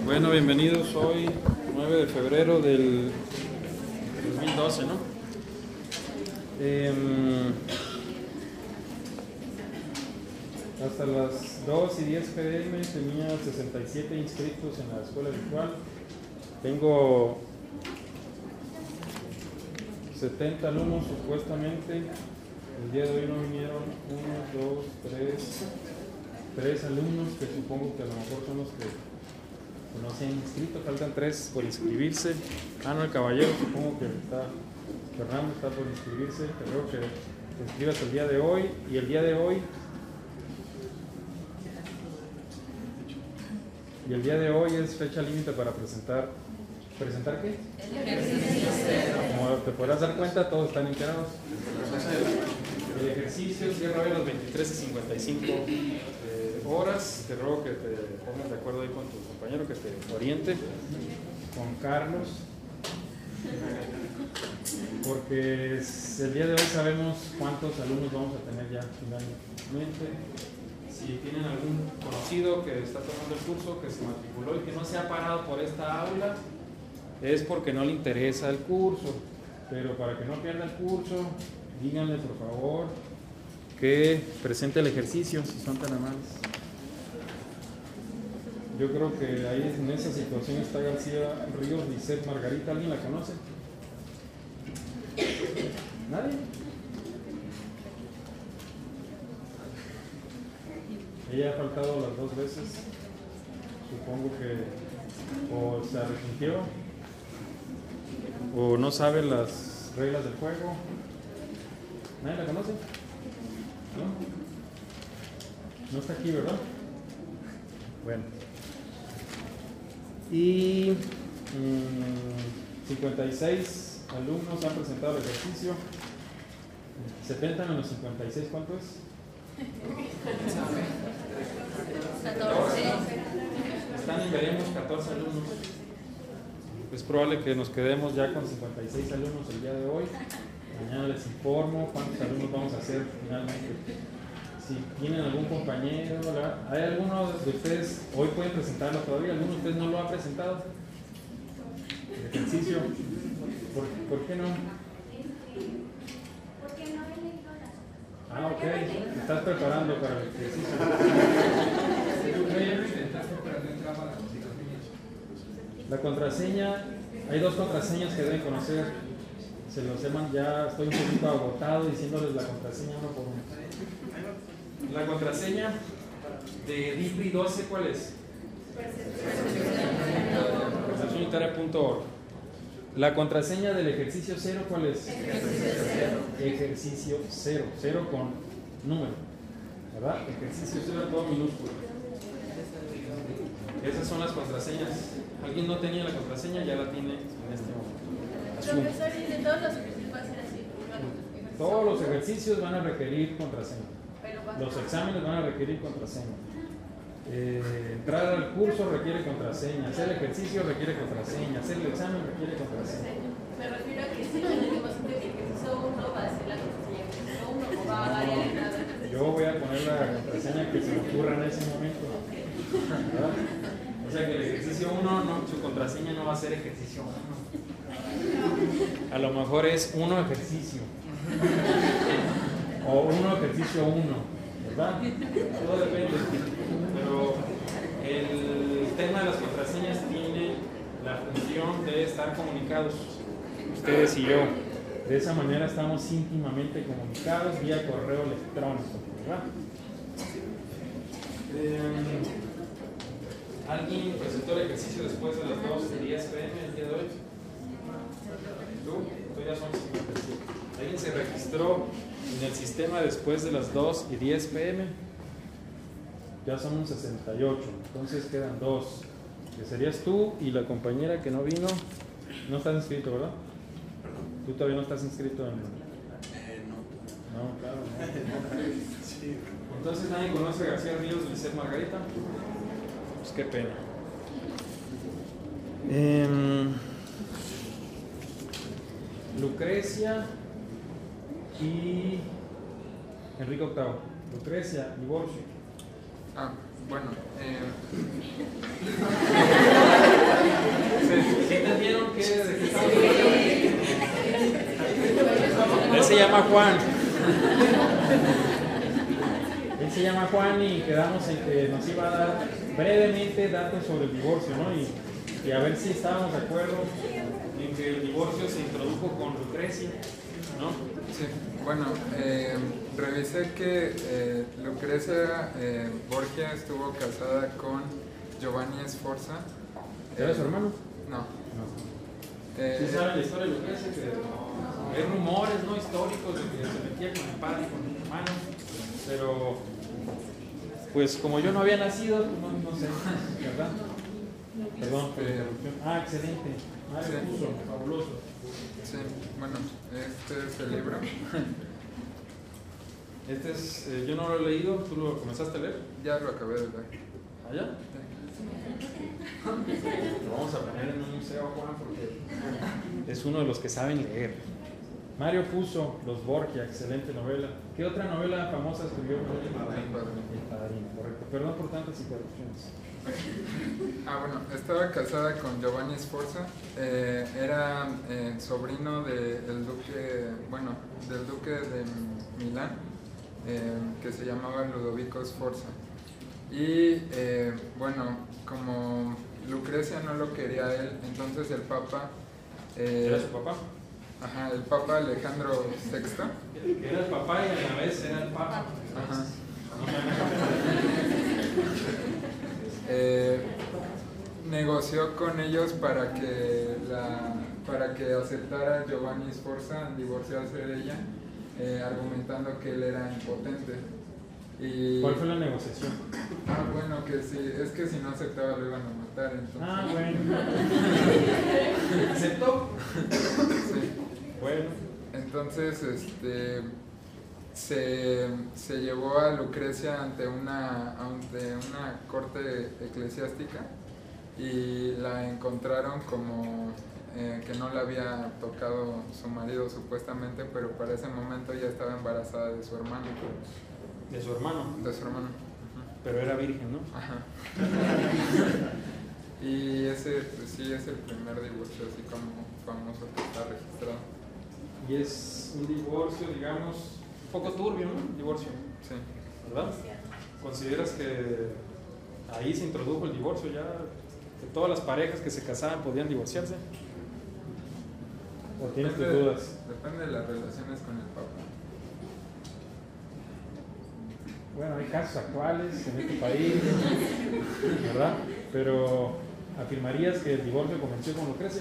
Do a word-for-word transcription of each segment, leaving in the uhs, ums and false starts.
Bueno, bienvenidos hoy, nueve de febrero del dos mil doce, ¿no? Eh, hasta las dos y diez pe eme tenía sesenta y siete inscritos en la escuela virtual. Tengo setenta alumnos supuestamente. El día de hoy no vinieron uno, dos, tres, tres alumnos que supongo que a lo mejor son los que no se han inscrito, faltan tres por inscribirse. Ah, no, el caballero, supongo que está, Fernando está por inscribirse, creo que te inscribas el día de hoy, y el día de hoy, y el día de hoy es fecha límite para presentar, ¿presentar qué? El ejercicio cero. Como te podrás dar cuenta, todos están enterados. El ejercicio cierra hoy a las veintitrés y cincuenta y cinco horas. Te ruego que te pongas de acuerdo ahí con tu compañero, que te oriente, con Carlos, porque el día de hoy sabemos cuántos alumnos vamos a tener ya finalmente. Si tienen algún conocido que está tomando el curso, que se matriculó y que no se ha parado por esta aula, es porque no le interesa el curso. Pero para que no pierda el curso, díganle por favor que presente el ejercicio, si son tan amables. Yo creo que ahí en esa situación está García Ríos, Lisset Margarita. ¿Alguien la conoce? ¿Nadie? Ella ha faltado las dos veces. Supongo que o se arrepintió o no sabe las reglas del juego. ¿Nadie la conoce? ¿No? No está aquí, ¿verdad? Bueno. Y mmm, cincuenta y seis alumnos han presentado el ejercicio. setenta menos cincuenta y seis, ¿cuánto es? catorce. Están y veremos catorce alumnos. Es probable que nos quedemos ya con cincuenta y seis alumnos el día de hoy. Mañana les informo cuántos alumnos vamos a hacer finalmente. Si tienen algún compañero, ¿verdad? ¿Hay alguno de ustedes, hoy pueden presentarlo todavía? ¿Alguno de ustedes no lo ha presentado? El ejercicio. ¿Por, ¿por qué no? Porque no he leído las otras. Ah, ok. Te estás preparando para el ejercicio. La contraseña, hay dos contraseñas que deben conocer. Se los llaman, ya estoy un poquito agotado diciéndoles la contraseña uno por uno. La contraseña de D I P R I doce, ¿cuál es? percepción unitaria punto org. La contraseña del ejercicio cero, ¿cuál es? Ejercicio cero, cero con número, ¿verdad? Ejercicio cero todo minúsculo. Esas son las contraseñas. ¿Alguien no tenía la contraseña? Ya la tiene en este momento. Profesor, ¿y de todos los ejercicios va a ser así? Todos los ejercicios van a requerir contraseña. Pero va- Los exámenes van a requerir contraseña. Eh, entrar al curso requiere contraseña. Hacer el ejercicio requiere contraseña. Hacer el examen requiere contraseña. Me refiero a que si no tenemos que el ejercicio uno va a ser la contraseña del ejercicio uno o va a variar en cada ejercicio. Yo voy a poner la contraseña que se me ocurra en ese momento, ¿verdad? O sea que el ejercicio uno, no, su contraseña no va a ser ejercicio uno. A lo mejor es uno ejercicio. O uno ejercicio uno, ¿verdad? Todo depende. Pero el tema de las contraseñas tiene la función de estar comunicados, ustedes y yo. De esa manera estamos íntimamente comunicados vía correo electrónico, ¿verdad? Eh, ¿Alguien presentó el ejercicio después de las dos y diez pe eme el día de hoy? ¿Tú? Tú ya son cincuenta y siete. ¿Alguien se registró en el sistema después de las dos y diez pe eme? Ya son un sesenta y ocho, entonces quedan dos, que serías tú y la compañera que no vino. No estás inscrito, ¿verdad? ¿Tú todavía no estás inscrito en...? Eh, no. No, claro, no. Entonces, ¿nadie conoce a García Ríos, Lisset Margarita? Pues qué pena. Eh, Lucrecia y Enrique octavo. Lucrecia, divorcio. Ah, bueno. Eh... llama Juan. Él se llama Juan y quedamos en que nos iba a dar brevemente datos sobre el divorcio, ¿no? Y, y a ver si estábamos de acuerdo en que el divorcio se introdujo con Lucrecia, ¿no? Sí, bueno, eh, revisé que eh, Lucrecia eh, Borgia estuvo casada con Giovanni Sforza. ¿Era su hermano? No. No. Eh, ¿Sí saben la historia de Lucrecia? Que hay rumores no históricos de que se metía con el padre y con el hermano, pero pues como yo no había nacido, no, no sé, ¿verdad? Perdón por la interrupción. Ah, excelente. Mario Sí. Puzo, fabuloso. Sí, bueno, este es el libro. Este es, eh, yo no lo he leído, ¿tú lo comenzaste a leer? Ya lo acabé de leer. ¿Allá? Lo vamos a poner en un museo, Juan, porque es uno de los que saben leer. Mario Puzo, Los Borgia, excelente novela. ¿Qué otra novela famosa escribió? El Padrino. El Padrino, correcto. Perdón por tantas interrupciones. Ah, bueno, estaba casada con Giovanni Sforza, eh, era eh, sobrino del duque, bueno, del duque de Milán, eh, que se llamaba Ludovico Sforza. Y eh, bueno, como Lucrecia no lo quería él, entonces el papa... eh, ¿Era su papá? Ajá, el papa Alejandro sexto. Que era el papá y a la vez era el papa. Ajá. No me Eh, negoció con ellos para que la para que aceptara Giovanni Sforza divorciarse de ella, eh, argumentando que él era impotente. Y, ¿Cuál fue la negociación? Ah, bueno, que si, es que si no aceptaba lo iban a matar, entonces... Ah, bueno. ¿Aceptó? Sí. Bueno. Entonces, este... Se, se llevó a Lucrecia ante una, ante una corte eclesiástica y la encontraron como eh, que no le había tocado su marido supuestamente, pero para ese momento ya estaba embarazada de su hermano. De su hermano. De su hermano. Pero era virgen, ¿no? Ajá. Y ese, pues sí, es el primer divorcio así como famoso que está registrado. Y es un divorcio, digamos, un poco turbio, ¿no? Un divorcio, Sí. ¿verdad? ¿Consideras que ahí se introdujo el divorcio ya? ¿Que todas las parejas que se casaban podían divorciarse? ¿O tienes tus Depende- dudas? Depende de las relaciones con el papa. Bueno, hay casos actuales en este país, ¿verdad? Pero, ¿afirmarías que el divorcio comenzó con Lucrecia?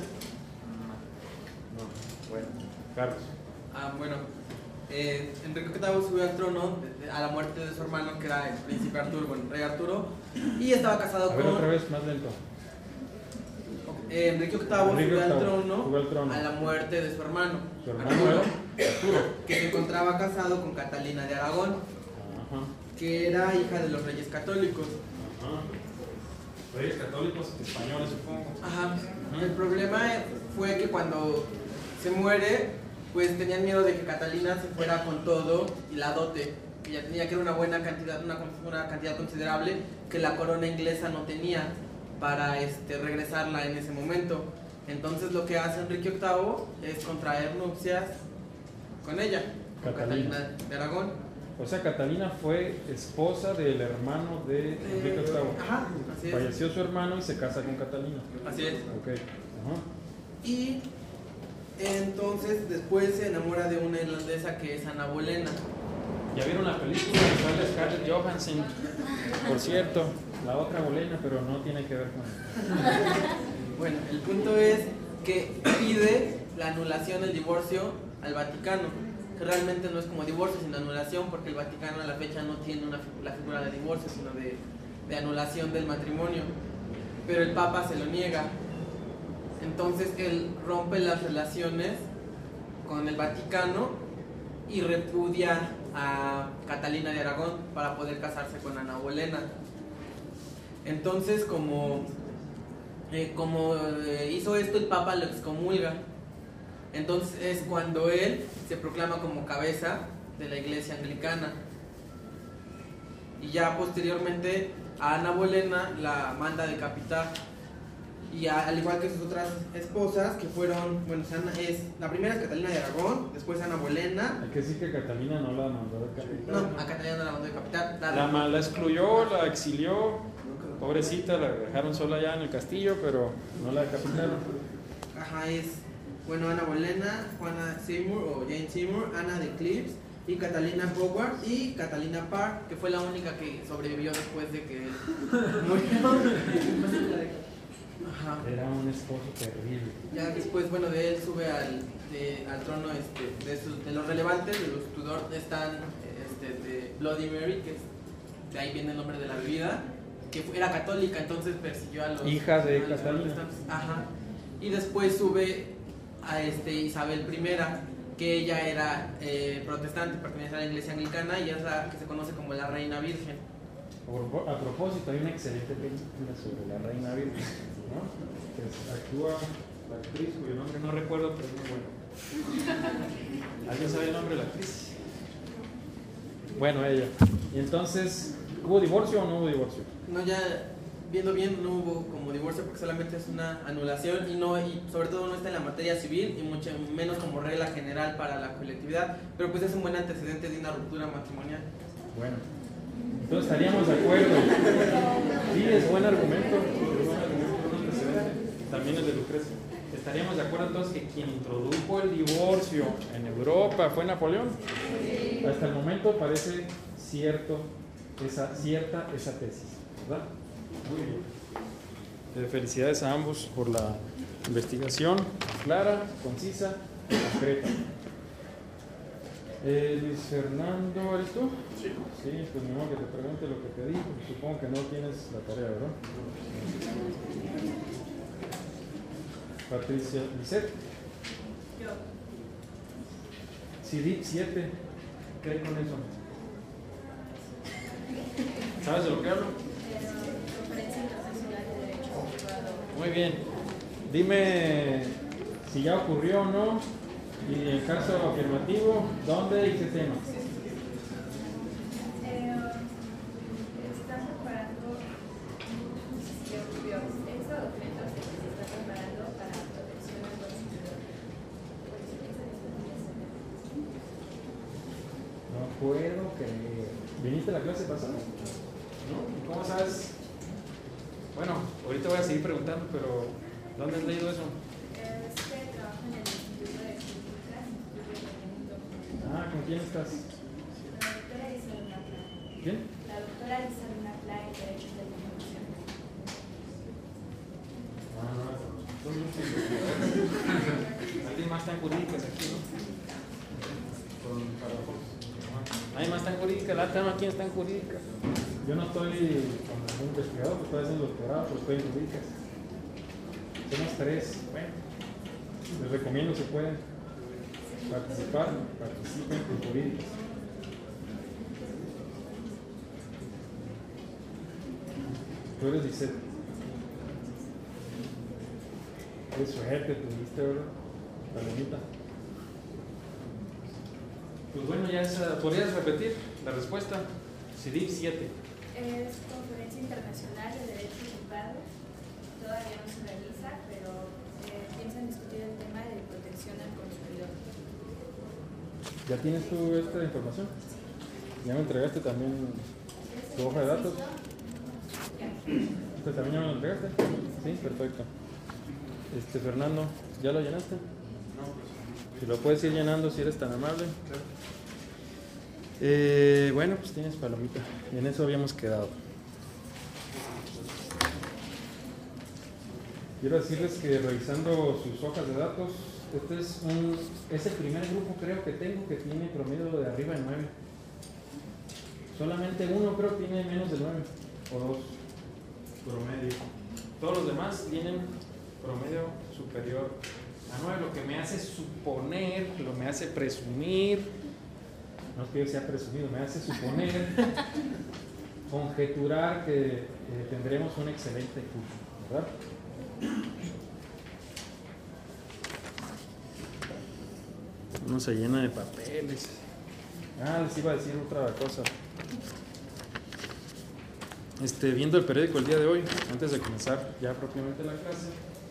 No. Bueno, Carlos. Ah, bueno, eh, Enrique octavo subió al trono de- de- a la muerte de su hermano, que era el príncipe Arturo, bueno, rey Arturo, y estaba casado A ver, con... otra vez, más lento. Eh, Enrique octavo Enrique subió al octavo trono, subió al trono. a la muerte de su hermano, Su hermano Arturo, era Arturo. que se encontraba casado con Catalina de Aragón, Ajá. que era hija de los reyes católicos. Ajá. Reyes católicos españoles, supongo. Ajá. El problema fue que cuando se muere, pues tenían miedo de que Catalina se fuera con todo y la dote. Ella tenía que era una buena cantidad, una, una cantidad considerable que la corona inglesa no tenía para este, regresarla en ese momento. Entonces lo que hace Enrique octavo es contraer nupcias con ella, con Catalina. Catalina de Aragón. O sea, Catalina fue esposa del hermano de Enrique octavo. Ajá, así es. Falleció su hermano y se casa con Catalina. Así es. Ok. Ajá. Y entonces después se enamora de una irlandesa que es Ana Bolena. ¿Ya vieron la película de sale Scarlett Johansson? Por cierto, la otra Bolena, pero no tiene que ver con Bueno, el punto es que pide la anulación del divorcio al Vaticano, que realmente no es como divorcio, sino anulación, porque el Vaticano a la fecha no tiene una, figu- la figura de divorcio, sino de, de anulación del matrimonio. Pero el Papa se lo niega. Entonces él rompe las relaciones con el Vaticano y repudia a Catalina de Aragón para poder casarse con Ana Bolena. Entonces, como, eh, como eh, hizo esto, el Papa lo excomulga. Entonces es cuando él se proclama como cabeza de la iglesia anglicana. Y ya posteriormente a Ana Bolena la manda a decapitar. y a- al igual que sus otras esposas, que fueron, bueno, Ana es, la primera es Catalina de Aragón, después Ana Bolena. Hay que decir que Catalina no la mandó de No, capital. a Catalina no la mandó de capital. La, La, ma- la excluyó, la exilió, pobrecita, la dejaron sola allá en el castillo, pero no la decapitaron. Ajá, es, bueno, Ana Bolena, Juana Seymour o Jane Seymour, Ana de Cleves y Catalina Howard y Catalina Parr, que fue la única que sobrevivió después de que murió. Ajá. Era un esposo terrible. Ya después, bueno, de él sube al, de- al trono este, de, sus- de los relevantes, de los Tudor, están este, de Bloody Mary, que es, de ahí viene el nombre de la bebida, que fue- era católica, entonces persiguió a los... Hija de a los Catalina. protestantes. Ajá. Y después sube a este, Isabel I, que ella era eh, protestante, pertenece a la iglesia anglicana y es la que se conoce como la Reina Virgen. Por- A propósito, hay una excelente película sobre la reina virgen, ¿no? Que es- actúa la actriz cuyo nombre no recuerdo, pero es muy bueno. ¿Alguien sabe el nombre de la actriz? Bueno, ella. Y entonces, ¿hubo divorcio o no hubo divorcio? No, ya viendo bien, no hubo como divorcio porque solamente es una anulación y no y sobre todo no está en la materia civil y mucho menos como regla general para la colectividad, pero pues es un buen antecedente de una ruptura matrimonial. Bueno, entonces estaríamos de acuerdo. Sí, es buen argumento. Es buen argumento, buen antecedente. También el de Lucrecia. Estaríamos de acuerdo entonces que quien introdujo el divorcio en Europa fue Napoleón. Hasta el momento parece cierto esa, cierta esa tesis, ¿verdad? Muy bien. Eh, felicidades a ambos por la investigación clara, concisa, concreta. Eh, Luis Fernando, ¿eres tú? Sí. Sí, pues ni modo que te pregunte lo que te di, porque supongo que no tienes la tarea, ¿verdad? Patricia Lisset. Yo. C D I P siete, ¿qué hay con eso? ¿Sabes de lo que hablo? Conferencia Internacional de Derecho Privado. Muy bien. Dime si ya ocurrió o no, y en caso afirmativo, ¿dónde y qué tema? Eh, está preparando, no sé si ya ocurrió, este documento se está preparando para protección al consumidor. No puedo creer. ¿Viniste a la clase pasada? ¿No? ¿Y cómo sabes? Bueno, ahorita voy a seguir preguntando, pero ¿dónde has leído eso? Es que trabajo en el Instituto de Críticas, estuve leyendo un documento. Ah, ¿con quién estás? La doctora Isabela Pla. ¿Quién? La doctora Isabela Pla en Derechos de la Información. Ah, no, son muchos investigadores. Alguien más está en jurídicas aquí, ¿no? Con Parafox. Nadie más está en jurídicas, la tema quién está en jurídicas. Yo no estoy como investigador, pues estoy haciendo doctorado, pues estoy en jurídicas. Somos tres. Bueno, les recomiendo si pueden participar, participen en jurídicas. Tú eres Lisset. Qué suerte tuviste, ¿verdad? Palomita. Pues bueno, ya esa, ¿podrías repetir la respuesta? C D I P siete. Es Conferencia Internacional de Derecho Privado. Todavía no se realiza, pero eh, piensan discutir el tema de protección al consumidor. ¿Ya tienes tú esta información? ¿Ya me entregaste también tu hoja de datos? ¿Este también ya me lo entregaste? Sí, perfecto. Este, Fernando, ¿ya lo llenaste? No, pues. Si lo puedes ir llenando si eres tan amable. Eh, bueno, pues tienes palomita. Y en eso habíamos quedado. Quiero decirles que revisando sus hojas de datos, este es, un, es el primer grupo creo que tengo que tiene promedio de arriba de nueve. Solamente uno creo que tiene menos de nueve o dos promedio. Todos los demás tienen promedio superior a nueve, lo que me hace suponer, lo me hace presumir, no es que yo sea presumido, me hace suponer, conjeturar que eh, tendremos un excelente curso, ¿verdad? Uno se llena de papeles. Ah, les iba a decir otra cosa. este, viendo el periódico el día de hoy, antes de comenzar ya propiamente la clase,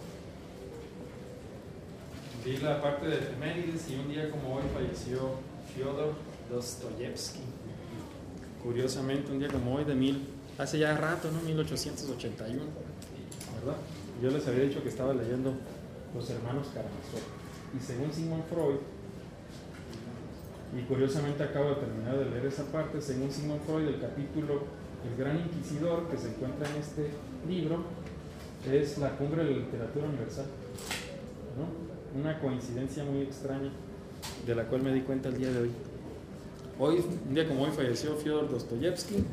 vi la parte de efemérides y un día como hoy falleció Fyodor Dostoyevsky. Curiosamente, un día como hoy de mil, hace ya rato, ¿no? mil ochocientos ochenta y uno, ¿verdad? Yo les había dicho que estaba leyendo Los Hermanos Karamazov. Y según Sigmund Freud, y curiosamente acabo de terminar de leer esa parte, según Sigmund Freud, el capítulo El Gran Inquisidor que se encuentra en este libro es la cumbre de la literatura universal, ¿no? Una coincidencia muy extraña de la cual me di cuenta el día de hoy. Hoy, un día como hoy, falleció Fyodor Dostoyevsky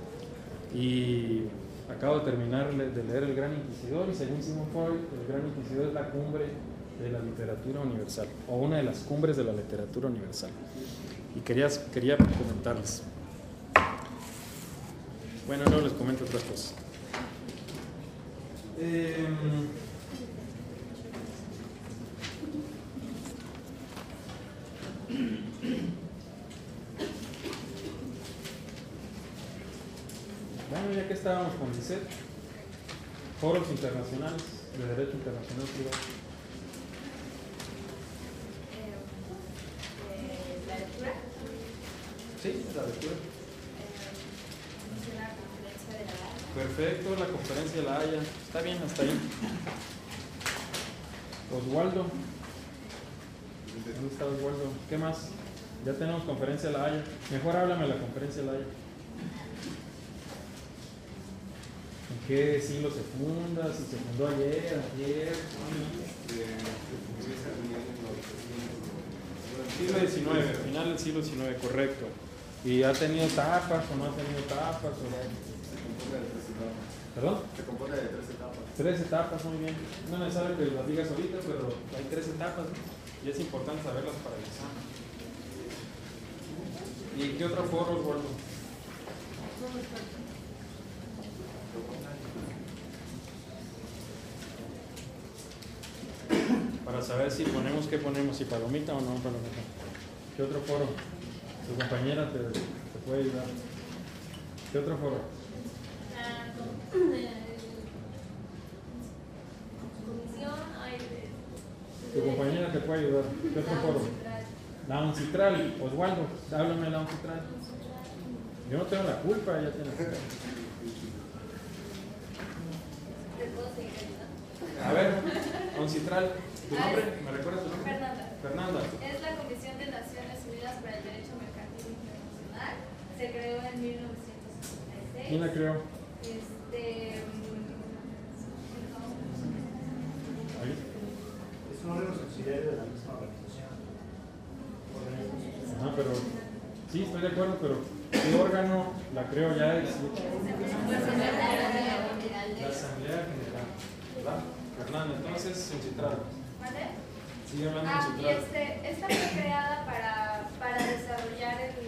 y acabo de terminar de leer El Gran Inquisidor, y según Sigmund Freud, El Gran Inquisidor es la cumbre de la literatura universal, o una de las cumbres de la literatura universal. Y quería, quería comentarles. Bueno, no les comento otras cosas. Eh, Bueno, ya que estábamos con D I C E T, foros internacionales de derecho internacional privado. Eh, ¿La lectura? Sí, la lectura. Eh, la conferencia de la Haya. Perfecto, la conferencia de la Haya. Está bien, hasta ahí. Oswaldo. ¿Dónde está Oswaldo? ¿Qué más? Ya tenemos conferencia de la Haya. Mejor háblame de la conferencia de la Haya. ¿En qué siglo se funda? ¿Si se fundó ayer, ayer? Siglo diecinueve, final del siglo diecinueve, correcto. ¿Y ha tenido etapas o no ha tenido etapas? O... ¿Perdón? Se compone de tres etapas. Tres etapas, muy bien. No es necesario que las digas ahorita, pero hay tres etapas, ¿no? Y es importante saberlas para el examen. ¿Y qué otro foro, Oswaldo? Para saber si ponemos, ¿qué ponemos? Si palomita o no palomita. ¿Qué otro foro? Tu compañera te, te puede ayudar. ¿Qué otro foro? La com- eh, comisión, ay, de- Tu compañera te puede ayudar. ¿Qué otro foro? La Uncitral. Oswaldo, háblame de la Uncitral. Yo no tengo la culpa, ella tiene la culpa. ¿Te puedo seguir ayudando? A ver, Uncitral, ¿tu nombre? ¿Me recuerdas tu nombre? Fernanda. Fernanda. Es la Comisión de Naciones Unidas para el Derecho Mercantil Internacional. Se creó en mil novecientos sesenta y seis. ¿Quién la creó? Este. Ahí. Es un órgano subsidiario de la misma organización. Ajá, pero sí, estoy de acuerdo, pero ¿qué órgano la creo ya? Es la Asamblea General, ¿verdad? Fernanda, entonces, Uncitral. ¿Vale? Sigue hablando Ah, y Uncitral. este, esta fue creada para, para desarrollar el,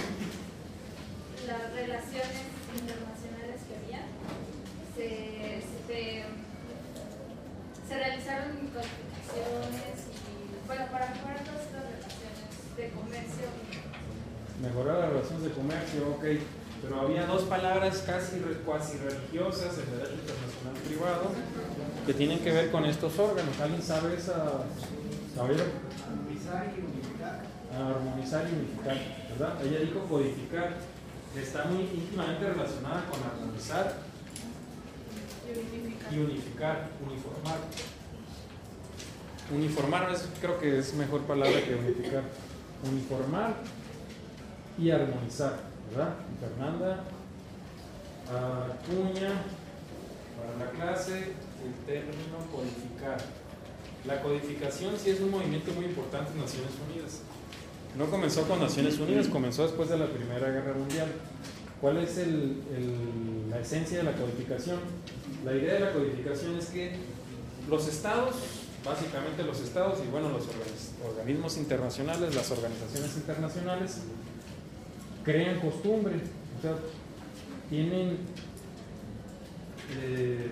las relaciones internacionales que había. Se, se, se realizaron codificaciones y, bueno, para mejorar todas estas relaciones de comercio. Mejorar las relaciones de comercio, ok. Pero había dos palabras casi cuasi religiosas en derecho internacional privado que tienen que ver con estos órganos. ¿Alguien sabe esa? ¿Sabieron? Armonizar y unificar. Armonizar y unificar, ¿verdad? Ella dijo codificar. Está muy íntimamente relacionada con armonizar y unificar, uniformar. Uniformar es, creo que es mejor palabra que unificar. Uniformar y armonizar, ¿verdad? Fernanda Acuña, para la clase, el término codificar. La codificación sí es un movimiento muy importante en Naciones Unidas. No comenzó con Naciones Unidas, comenzó después de la Primera Guerra Mundial. ¿Cuál es el, el, la esencia de la codificación? La idea de la codificación es que los estados, básicamente los estados y bueno, los organismos internacionales, las organizaciones internacionales, crean costumbre, o sea, tienen eh,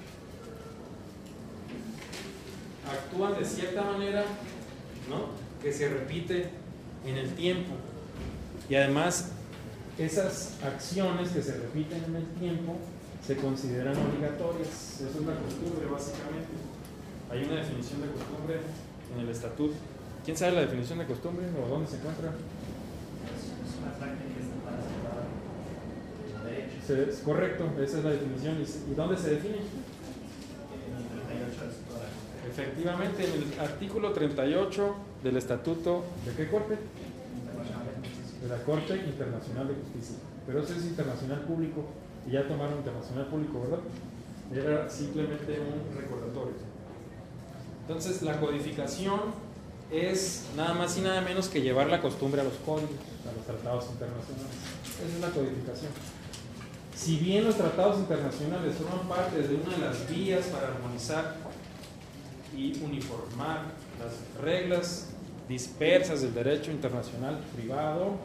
actúan de cierta manera, ¿no?, que se repite en el tiempo, y además esas acciones que se repiten en el tiempo se consideran obligatorias. Eso es la costumbre, básicamente. Hay una definición de costumbre en el estatuto. ¿Quién sabe la definición de costumbre o dónde se encuentra? Es una práctica estatal aceptada en derecho. Se- es correcto, esa es la definición. ¿Y, se- ¿y dónde se define? En el treinta y ocho del Estatuto de la Corte. Efectivamente, en el artículo treinta y ocho del estatuto, ¿de qué corte? Internacional de Justicia. De la Corte Internacional de Justicia. Pero ese es internacional público, y ya tomaron internacional público, ¿verdad? Era simplemente un recordatorio. Entonces, la codificación es nada más y nada menos que llevar la costumbre a los códigos, a los tratados internacionales. Esa es la codificación. Si bien los tratados internacionales forman parte de una de las vías para armonizar y uniformar las reglas dispersas del derecho internacional privado,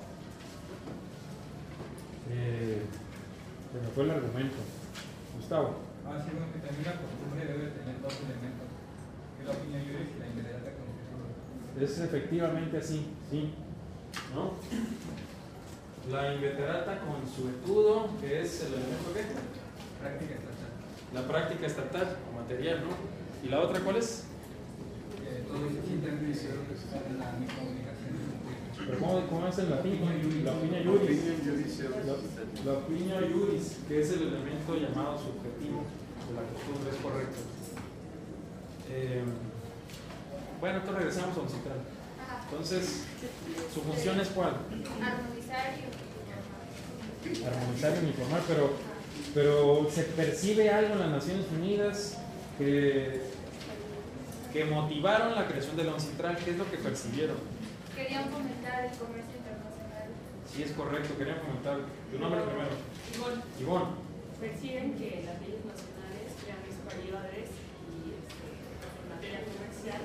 eh, se me fue el argumento. Gustavo. Ah, sí, bueno, que también la costumbre debe tener dos elementos, que es la opinión juris y la inmediata consuetudo. Es efectivamente así, sí. ¿No? La inveterata consuetudo, que es el elemento ¿qué? Práctica estatal. La práctica estatal o material, ¿no? ¿Y la otra cuál es? Eh, todos se sienten en la misma obligación. ¿Pero cómo, cómo es en latín? La opinión juris. La, la opinión juris, que es el elemento llamado subjetivo de la costumbre, es correcto. Eh, bueno, entonces regresamos a un citral. Ajá. Entonces, ¿su función es cuál? Armonizar y uniformar. Armonizar y uniformar, pero, pero ¿se percibe algo en las Naciones Unidas que, que motivaron la creación de la UNCITRAL? ¿Qué es lo que percibieron? Querían fomentar el comercio internacional. Sí, es correcto, querían comentar. Tu nombre primero. Igual, Ivonne. perciben que las leyes nacionales crean disparidades y este, en materia comercial.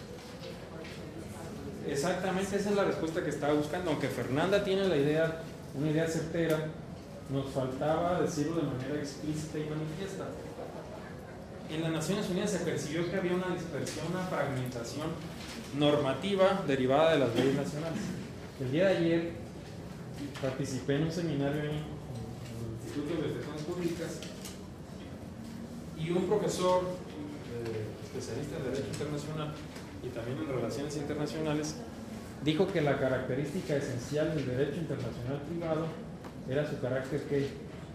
Exactamente, esa es la respuesta que estaba buscando. Aunque Fernanda tiene la idea, una idea certera, nos faltaba decirlo de manera explícita y manifiesta. En las Naciones Unidas se percibió que había una dispersión, una fragmentación normativa derivada de las leyes nacionales. El día de ayer participé en un seminario en el Instituto de Investigaciones Públicas y un profesor eh, especialista en Derecho Internacional y también en Relaciones Internacionales dijo que la característica esencial del derecho internacional privado era su carácter que,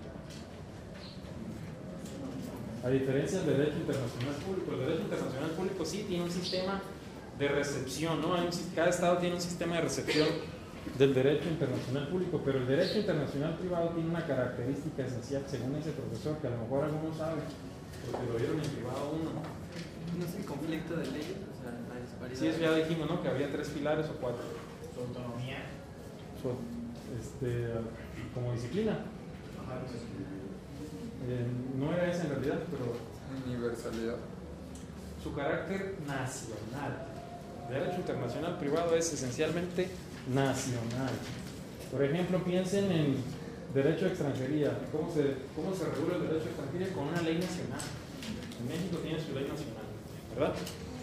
a diferencia del derecho internacional público, el derecho internacional público sí tiene un sistema de recepción, ¿no? Hay un, cada estado tiene un sistema de recepción del derecho internacional público, pero el derecho internacional privado tiene una característica esencial, según ese profesor, que a lo mejor algunos saben, porque lo vieron en privado uno. ¿No es el conflicto de leyes? O sea, la disparidad. Sí, eso ya dijimos, ¿no? Que había tres pilares o cuatro. Su autonomía. So, este, como disciplina. Ajá, pues, Eh, no era esa en realidad, pero Universalidad. su carácter nacional. El derecho internacional privado es esencialmente nacional. Por ejemplo, piensen en derecho de extranjería. ¿Cómo se, cómo se regula el derecho de extranjería? Con una ley nacional. En México tiene su ley nacional, ¿verdad?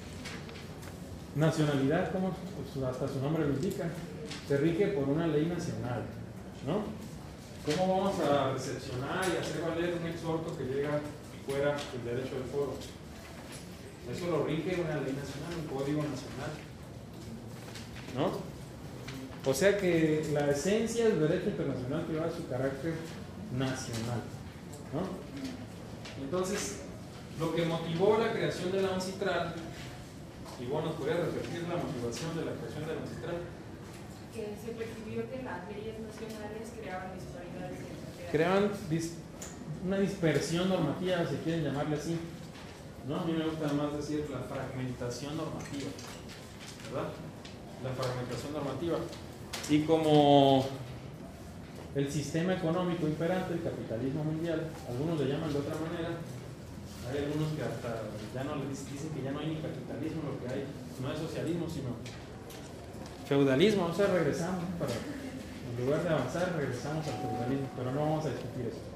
Nacionalidad, como hasta su nombre lo indica, se rige por una ley nacional, ¿no? ¿Cómo vamos a recepcionar y hacer valer un exhorto que llega fuera del derecho del foro? Eso lo rige una ley nacional, un código nacional, ¿no? O sea que la esencia del derecho internacional privado es su carácter nacional, ¿no? Entonces, lo que motivó la creación de la UNCITRAL, y bueno, ¿nos podría repetir la motivación de la creación de la UNCITRAL? Que se percibió que las leyes nacionales creaban disparidades en materia. Creaban dis- una dispersión normativa, si quieren llamarle así, ¿no? A mí me gusta más decir la fragmentación normativa, ¿verdad? La fragmentación normativa. Y como el sistema económico imperante, el capitalismo mundial, algunos le llaman de otra manera, hay algunos que hasta ya no les dicen que ya no hay ni capitalismo, lo que hay no es socialismo, sino feudalismo. O sea, regresamos, ¿no? Para, en lugar de avanzar, regresamos al feudalismo, pero no vamos a discutir eso.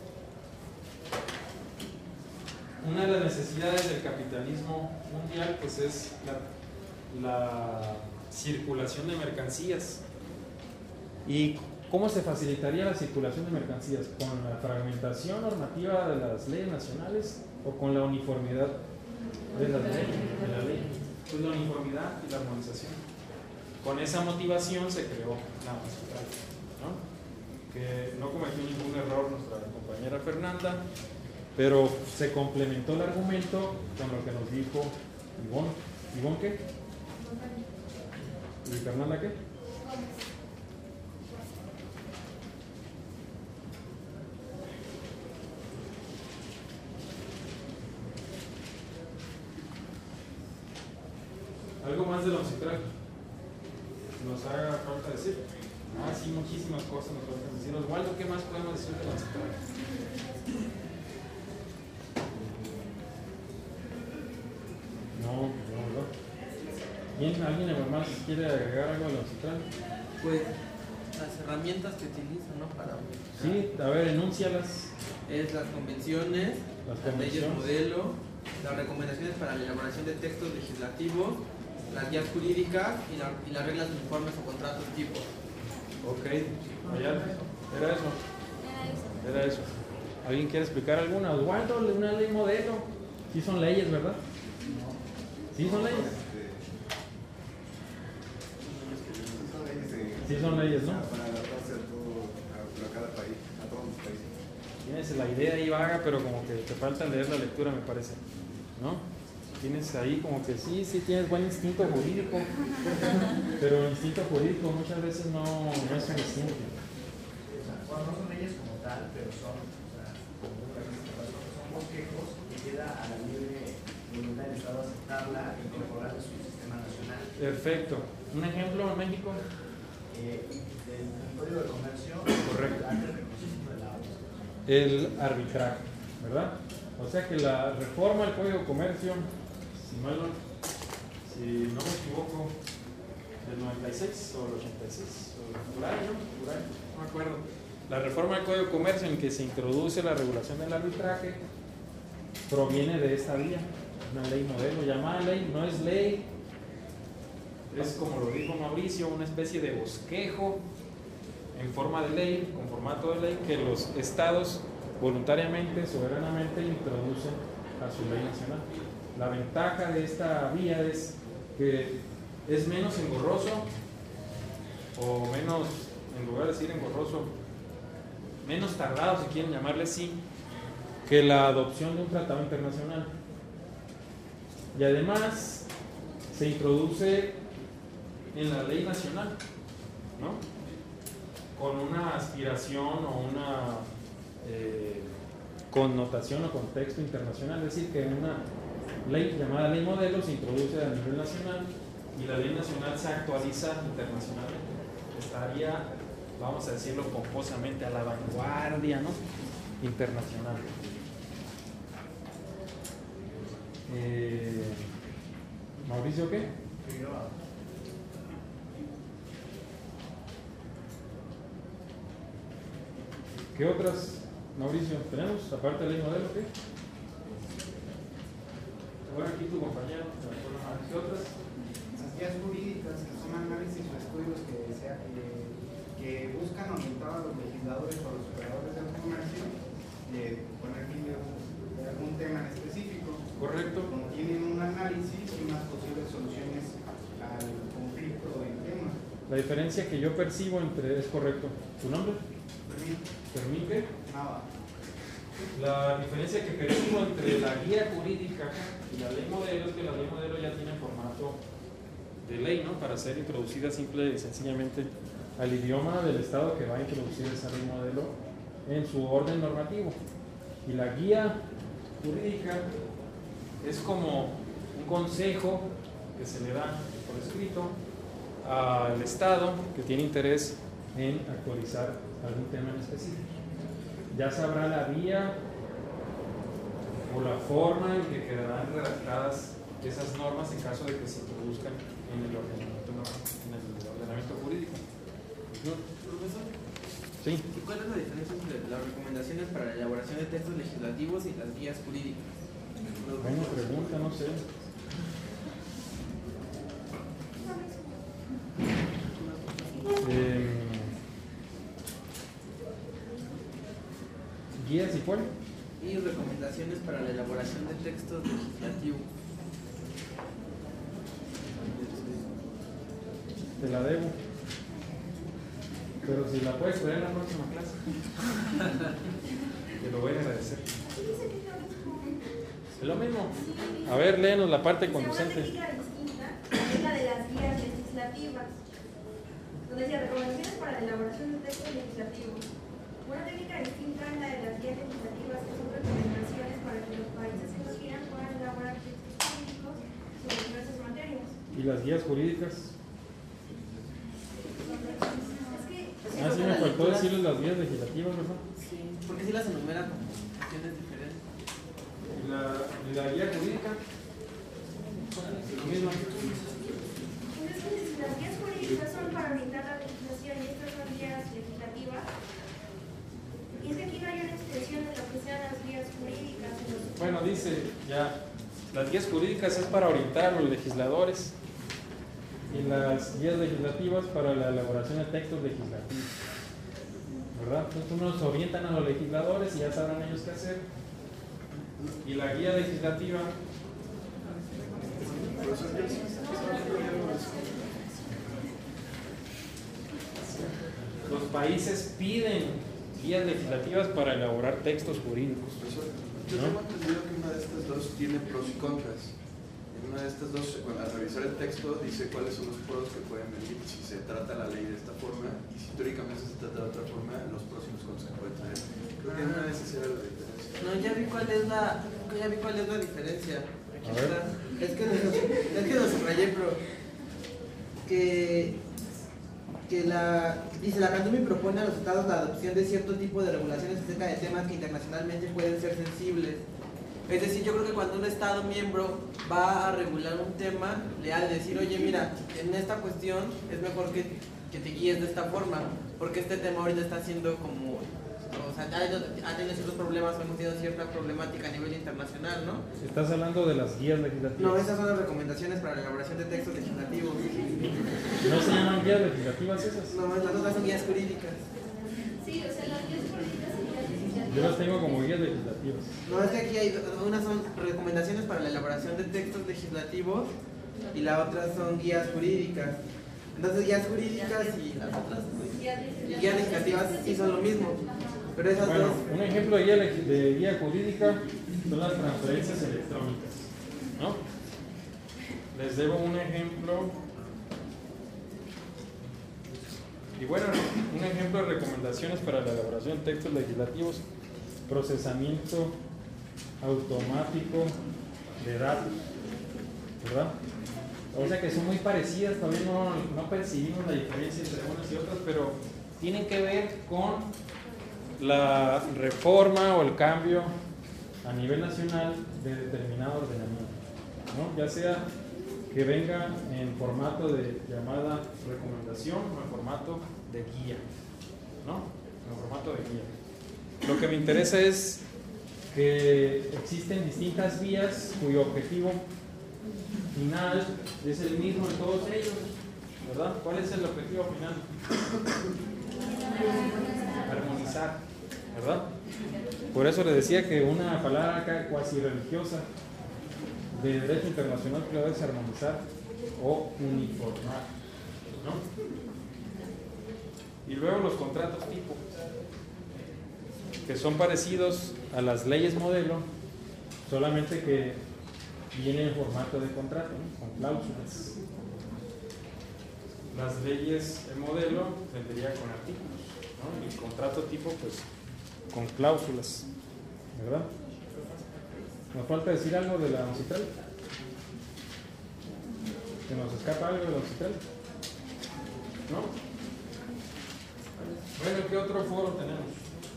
Una de las necesidades del capitalismo mundial pues es la, la circulación de mercancías, y ¿Cómo se facilitaría la circulación de mercancías? ¿Con la fragmentación normativa de las leyes nacionales o con la uniformidad de la ley? De la ley? Pues la uniformidad y la armonización. Con esa motivación se creó la Municipal, ¿no? Que no cometió ningún error nuestra compañera Fernanda, pero se complementó el argumento con lo que nos dijo Ivonne. ¿Ivonne qué? ¿Y Fernanda qué? ¿Algo más de la Municipal nos haga falta decir? Ah, sí, muchísimas cosas nos faltan decir. Oswaldo, ¿qué más podemos decir de la Municipal? No, no, no. ¿Quién, ¿Alguien más quiere agregar algo a la Municipal? Pues las herramientas que utilizan, ¿no? Para sí, a ver, enúncialas. Es las convenciones, las, las leyes modelo, las recomendaciones para la elaboración de textos legislativos, las guías jurídicas y, la, y las reglas uniformes o contratos tipo. Ok, allá, era eso. Era eso. ¿Alguien quiere explicar alguna? Oswaldo, una ley modelo. Sí son leyes, ¿verdad? Sí son leyes. Sí son leyes, ¿no? Para adaptarse a todo, a cada país, a todos los países. Tienes la idea ahí vaga, pero como que te falta leer la lectura, me parece, ¿no? Tienes ahí como que sí, sí tienes buen instinto jurídico, pero el instinto jurídico muchas veces no, no es un instinto. Bueno, no son leyes como tal, pero son, o sea, son bosquejos que queda a la libre voluntad del Estado aceptarla e incorporarla a su sistema nacional. Perfecto. ¿Un ejemplo en México? Eh, del Código de Comercio. Correcto. El reconocimiento de la obra. El arbitraje, ¿verdad? O sea que la reforma del Código de Comercio, si, mal no, si no me equivoco, del noventa y seis o el ochenta y seis, o por ahí, ¿no? Por ahí, no me acuerdo. La reforma del Código de Comercio en que se introduce la regulación del arbitraje proviene de esta vía, una ley modelo llamada ley, no es ley, es como lo dijo Mauricio, una especie de bosquejo en forma de ley, con formato de ley, que los estados voluntariamente, soberanamente introducen a su ley nacional. La ventaja de esta vía es que es menos engorroso, o menos, en lugar de decir engorroso, menos tardado, si quieren llamarle así, que la adopción de un tratado internacional. Y además se introduce en la ley nacional, ¿no? Con una aspiración o una eh, connotación o contexto internacional, es decir, que una ley llamada ley modelo se introduce a nivel nacional y la ley nacional se actualiza internacionalmente. Estaría, vamos a decirlo pomposamente, a la vanguardia, ¿no? Internacional. Eh, ¿Mauricio qué? ¿Qué otras, Mauricio, tenemos? Aparte de ley modelo, ¿qué? Bueno, aquí tu compañero, ¿qué otras? Las guías jurídicas, que son análisis o estudios que, sea, que, que buscan orientar a los legisladores o a los operadores del comercio de poner fin de, de algún tema en específico. Correcto. Contienen un análisis y unas posibles soluciones al conflicto del tema. La diferencia que yo percibo entre, es correcto. ¿Tu nombre? Fermín. ¿Fermín qué? Nada. La diferencia que percibo entre la guía jurídica y la ley modelo es que la ley modelo ya tiene formato de ley, ¿no? Para ser introducida simple y sencillamente al idioma del Estado que va a introducir esa ley modelo en su orden normativo. Y la guía jurídica es como un consejo que se le da por escrito al Estado que tiene interés en actualizar algún tema en específico. Ya sabrá la vía o la forma en que quedarán redactadas esas normas en caso de que se introduzcan en el ordenamiento, en el ordenamiento jurídico. Profesor, sí. ¿Cuál es la diferencia entre las recomendaciones para la elaboración de textos legislativos y las guías jurídicas? Buena pregunta, no sé. Eh, guías y cuál? Y recomendaciones para la elaboración de textos legislativos. Te la debo. Pero si la puedes poner en la próxima clase. Te lo voy a agradecer. Es lo mismo. A ver, léenos la parte conducente. Es la de las guías legislativas, donde decía recomendaciones para la elaboración de textos legislativos. Una técnica distinta es la de las guías legislativas, que son recomendaciones para que los países que los quieran puedan elaborar textos jurídicos sobre diversas materias. ¿Y las guías jurídicas? Es que Ah, sí, me faltó decirles las guías legislativas, ¿verdad? Sí, porque si las enumera como cuestiones diferentes. ¿Y la, y la guía jurídica? Lo mismo. Entonces, las guías jurídicas son para orientar la legislación y estas son guías legislativas. Y es que aquí no hay una expresión de lo que sean las guías jurídicas. Los... Bueno, dice ya, las guías jurídicas es para orientar a los legisladores y las guías legislativas para la elaboración de textos legislativos, ¿verdad? Entonces unos orientan a los legisladores y ya sabrán ellos qué hacer. Y la guía legislativa los países piden guías legislativas para elaborar textos jurídicos. Yo tengo entendido que una de estas dos tiene pros y contras. En una de estas dos, bueno, al revisar el texto, dice cuáles son los pros que pueden venir si se trata la ley de esta forma y si teóricamente se trata de otra forma, los pros y los contras que pueden tener. Creo que una de esas era la diferencia. No, ya vi cuál es la, ya vi cuál es la diferencia. Aquí está. Es que lo, es que lo subrayé, pero que que la dice la Candumi propone a los estados la adopción de cierto tipo de regulaciones acerca de temas que internacionalmente pueden ser sensibles. Es decir, yo creo que cuando un estado miembro va a regular un tema, le ha de decir, oye, mira, en esta cuestión es mejor que, que te guíes de esta forma, porque este tema ahorita está siendo como, o sea, ha, ha tenido ciertos problemas, o hemos tenido cierta problemática a nivel internacional, ¿no? Estás hablando de las guías legislativas. No, esas son las recomendaciones para la elaboración de textos legislativos. ¿No se llaman guías legislativas esas? No, las otras son guías jurídicas. Sí, o sea, las guías jurídicas y guías legislativas. Yo las tengo como guías legislativas. No, es que aquí hay unas son recomendaciones para la elaboración de textos legislativos y la otra son guías jurídicas. Entonces, guías jurídicas y las otras y guías legislativas sí son lo mismo. Pero esas Bueno, dos. un ejemplo de guía, de guía jurídica son las transferencias electrónicas, ¿no? Les debo un ejemplo. Y bueno, un ejemplo de recomendaciones para la elaboración de textos legislativos: procesamiento automático de datos, ¿verdad? O sea que son muy parecidas, todavía no, no percibimos la diferencia entre unas y otras, pero tienen que ver con la reforma o el cambio a nivel nacional de determinado ordenamiento, ¿no? Ya sea que venga en formato de llamada recomendación o en formato de guía, ¿no? En formato de guía. Lo que me interesa es que existen distintas vías cuyo objetivo final es el mismo en todos ellos, ¿verdad? ¿Cuál es el objetivo final? Armonizar, ¿verdad? Por eso le decía que una palabra acá cuasi religiosa de derecho internacional privado es armonizar o uniformar, ¿no? Y luego los contratos tipo, que son parecidos a las leyes modelo, solamente que vienen en formato de contrato, ¿no? Con cláusulas. Las leyes de modelo tendría con artículos, ¿no? Y el contrato tipo, pues, con cláusulas, ¿verdad? ¿Nos falta decir algo de la ONCITRAL? ¿Que nos escapa algo de la ONCITRAL? ¿No? Bueno, ¿qué otro foro tenemos?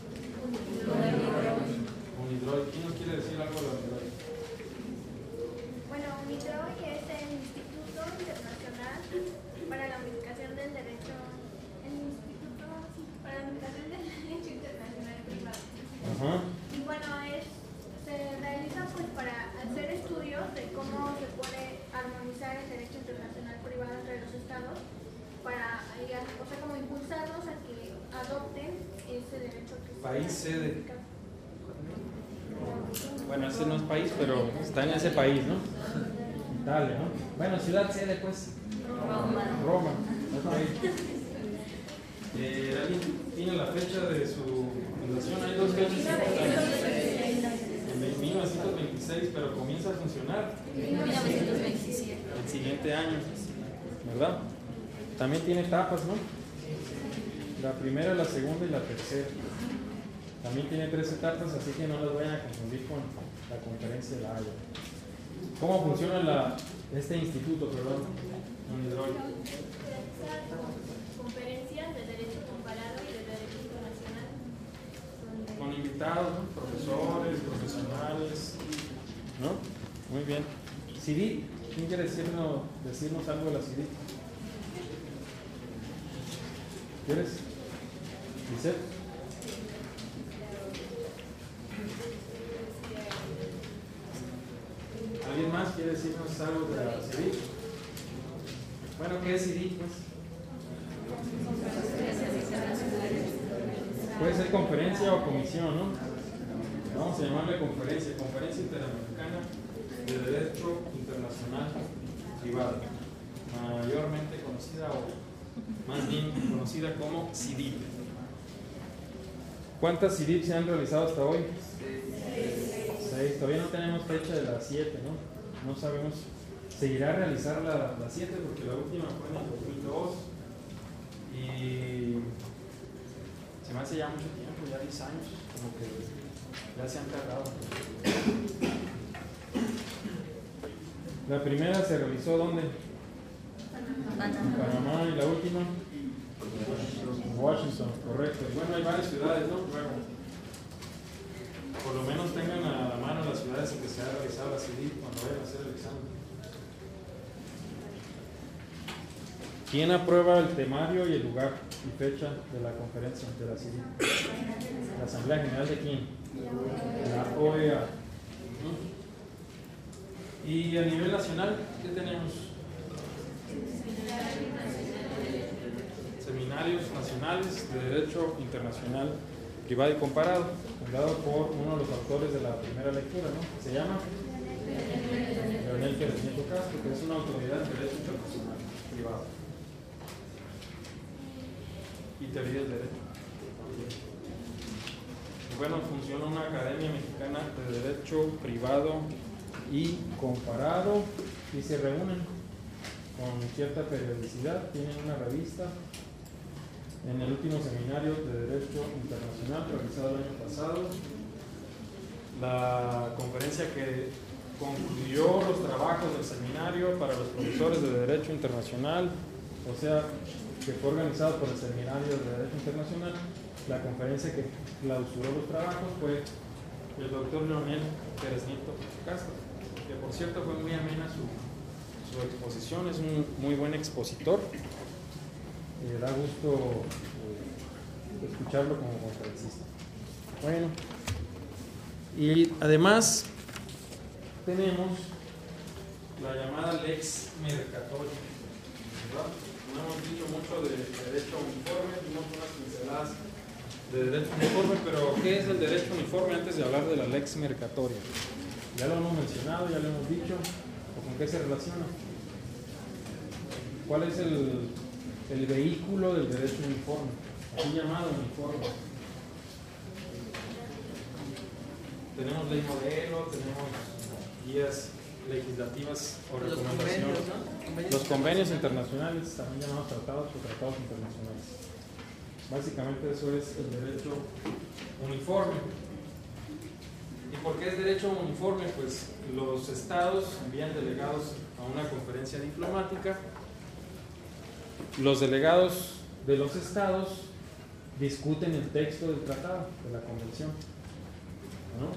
Unidroid. ¿Quién nos quiere decir algo de la Unidroid? Bueno, UNIDROIT es el Instituto Internacional para la Unificación del Derecho, el Instituto sí, para la Unificación del Derecho Internacional Privado. Ajá. Y bueno, es, se realiza pues para hacer estudios de cómo se puede armonizar el derecho internacional privado entre los estados, para, o sea, como impulsarlos a que adopten ese derecho que País se sede. Bueno, ese no es país, pero está en ese país, ¿no? Italia, ¿no? Bueno, ciudad sede, pues. Roma. Roma. ¿No? Ahí. Eh, ¿Alguien tiene la fecha de su fundación? Hay dos fechas importantes. En mil novecientos veintiséis, pero comienza a funcionar mil novecientos veintisiete. el siguiente año, ¿verdad? También tiene etapas, ¿no? La primera, la segunda y la tercera. También tiene tres etapas, así que no las vayan a confundir con la conferencia de la Haya. ¿Cómo funciona la, este instituto, perdón? Conferencias de Derecho Comparado y de Derecho Internacional. Con invitados, ¿no? Profesores, profesionales, ¿no? Muy bien. C I D I, ¿quién quiere decirnos, decirnos algo de la C I D I? ¿Quieres? ¿Dice? ¿Alguien más quiere decirnos algo de la C I D I? Bueno, ¿qué es C I D I? Pues? Puede ser conferencia o comisión, ¿no? Vamos a llamarle conferencia, Conferencia Interamericana de Derecho Internacional Privado, mayormente conocida o más bien conocida como C I D I P. ¿Cuántas C I D I P se han realizado hasta hoy? Seis. Todavía no tenemos fecha de las siete, ¿no? No sabemos. Seguirá a realizar la, la siete porque la última fue en el dos mil dos y se me hace ya mucho tiempo, ya diez años, como que ya se han tardado. La primera se realizó ¿dónde? En Panamá. Y la última Washington, correcto. Y bueno, hay varias ciudades, ¿no? Luego, por lo menos tengan a la mano las ciudades en que se ha realizado la C I D I cuando vayan a hacer el examen. ¿Quién aprueba el temario y el lugar y fecha de la conferencia de la C I D I? ¿La Asamblea General de quién? La O E A. Y a nivel nacional, ¿qué tenemos? Seminarios nacionales de Derecho Internacional Privado y Comparado, fundado por uno de los autores de la primera lectura, ¿no? Se llama Leonel Pérez Nieto Castro, que es una autoridad de Derecho Internacional Privado y teoría del derecho. Bueno, funciona una Academia Mexicana de Derecho Privado y Comparado y se reúnen con cierta periodicidad, tienen una revista. En el último seminario de Derecho Internacional realizado el año pasado, la conferencia que concluyó los trabajos del seminario para los profesores de Derecho Internacional, o sea, que fue organizado por el Seminario de Derecho Internacional, la conferencia que clausuró los trabajos fue el doctor Leonel Pérez Nieto Castro, que por cierto fue muy amena su, su exposición, es un muy buen expositor. Eh, da gusto eh, escucharlo como conferencista. Bueno, y además tenemos la llamada Lex Mercatoria, ¿verdad? No hemos dicho mucho de derecho uniforme, dimos unas pinceladas de derecho uniforme, pero ¿qué es el derecho uniforme antes de hablar de la Lex Mercatoria? Ya lo hemos mencionado, ya lo hemos dicho, ¿o con qué se relaciona? ¿Cuál es el el vehículo del derecho uniforme, así llamado uniforme? Tenemos ley modelo, tenemos guías legislativas o Los recomendaciones. convenios, ¿no? Convenios Los convenios internacionales, también llamados tratados o tratados internacionales. Básicamente eso es el derecho uniforme. ¿Y por qué es derecho uniforme? Pues los estados envían delegados a una conferencia diplomática. Los delegados de los estados discuten el texto del tratado, de la convención, ¿no?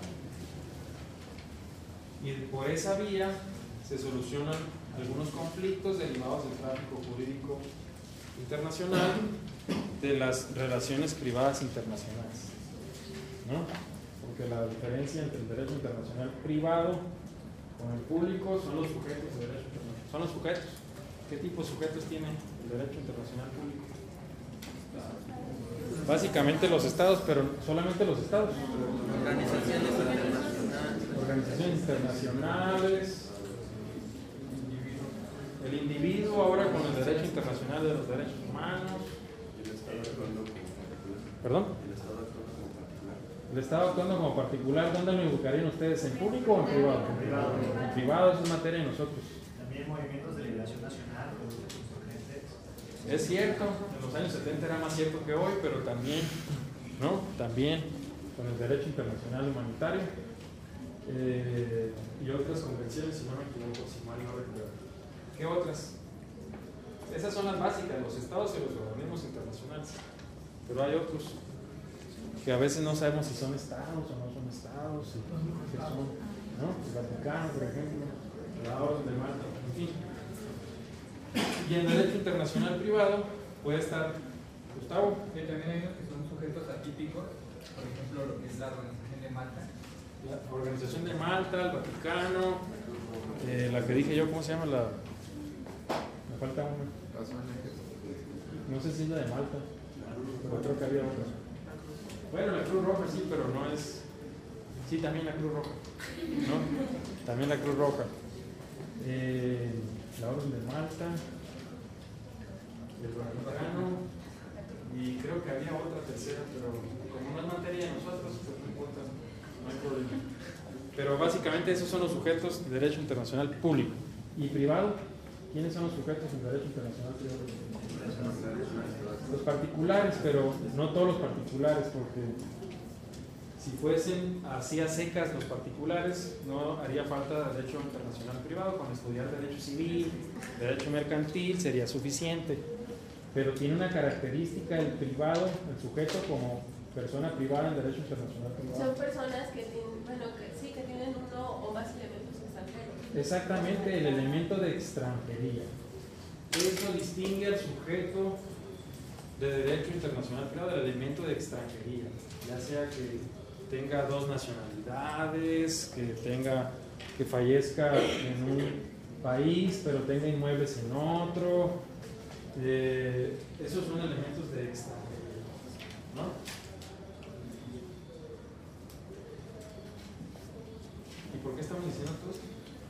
Y por esa vía se solucionan algunos conflictos derivados del tráfico jurídico internacional, de las relaciones privadas internacionales, ¿no? Porque la diferencia entre el derecho internacional privado con el público son los sujetos de derecho internacional. Son los sujetos. ¿Qué tipo de sujetos tiene el derecho internacional público? Básicamente los estados, pero solamente los estados. Organizaciones internacionales. Organizaciones internacionales. El individuo ahora con el derecho internacional de los derechos humanos. ¿Perdón? El Estado actuando como particular, ¿dónde lo ubicarían ustedes? ¿En público o en privado? En privado. En privado, eso es materia de nosotros. También movimientos de liberación nacional, grupos insurgentes. Es cierto, en los años setenta era más cierto que hoy, pero también, ¿no? También con el derecho internacional humanitario eh, y otras convenciones, si no me equivoco, si mal no recuerdo. ¿Qué otras? Esas son las básicas, los estados y los organismos internacionales, pero hay otros que a veces no sabemos si son estados o no son estados, si qué son, ¿no? El Vaticano, por ejemplo, la Orden de Malta, en fin. Y en derecho internacional privado puede estar Gustavo. Y también hay unos que son sujetos atípicos, por ejemplo, lo que es la Organización de Malta. La Organización de Malta, el Vaticano, eh, la que dije yo, ¿cómo se llama? La... Me falta una. No sé si es la de Malta, pero creo que había otra. Bueno, la Cruz Roja sí, pero no es... Sí, también la Cruz Roja, ¿no? También la Cruz Roja. Eh, la Orden de Malta, el Vaticano, y creo que había otra tercera, pero como no es materia de nosotros, pues no importa, no hay problema. Pero básicamente esos son los sujetos de derecho internacional público. ¿Y privado? ¿Quiénes son los sujetos en derecho internacional privado? Los particulares, pero no todos los particulares, porque si fuesen así a secas los particulares, no haría falta derecho internacional privado. Con estudiar derecho civil, derecho mercantil sería suficiente. Pero tiene una característica el privado, el sujeto como persona privada en derecho internacional privado. Son personas que tienen, bueno, que sí, que tienen uno o más elementos extranjeros. Exactamente, el elemento de extranjería. Eso distingue al sujeto de derecho internacional privado del elemento de extranjería, ya sea que tenga dos nacionalidades, que tenga que fallezca en un país pero tenga inmuebles en otro. Eh, esos son elementos de extranjería, ¿no? ¿Y por qué estamos diciendo todo esto?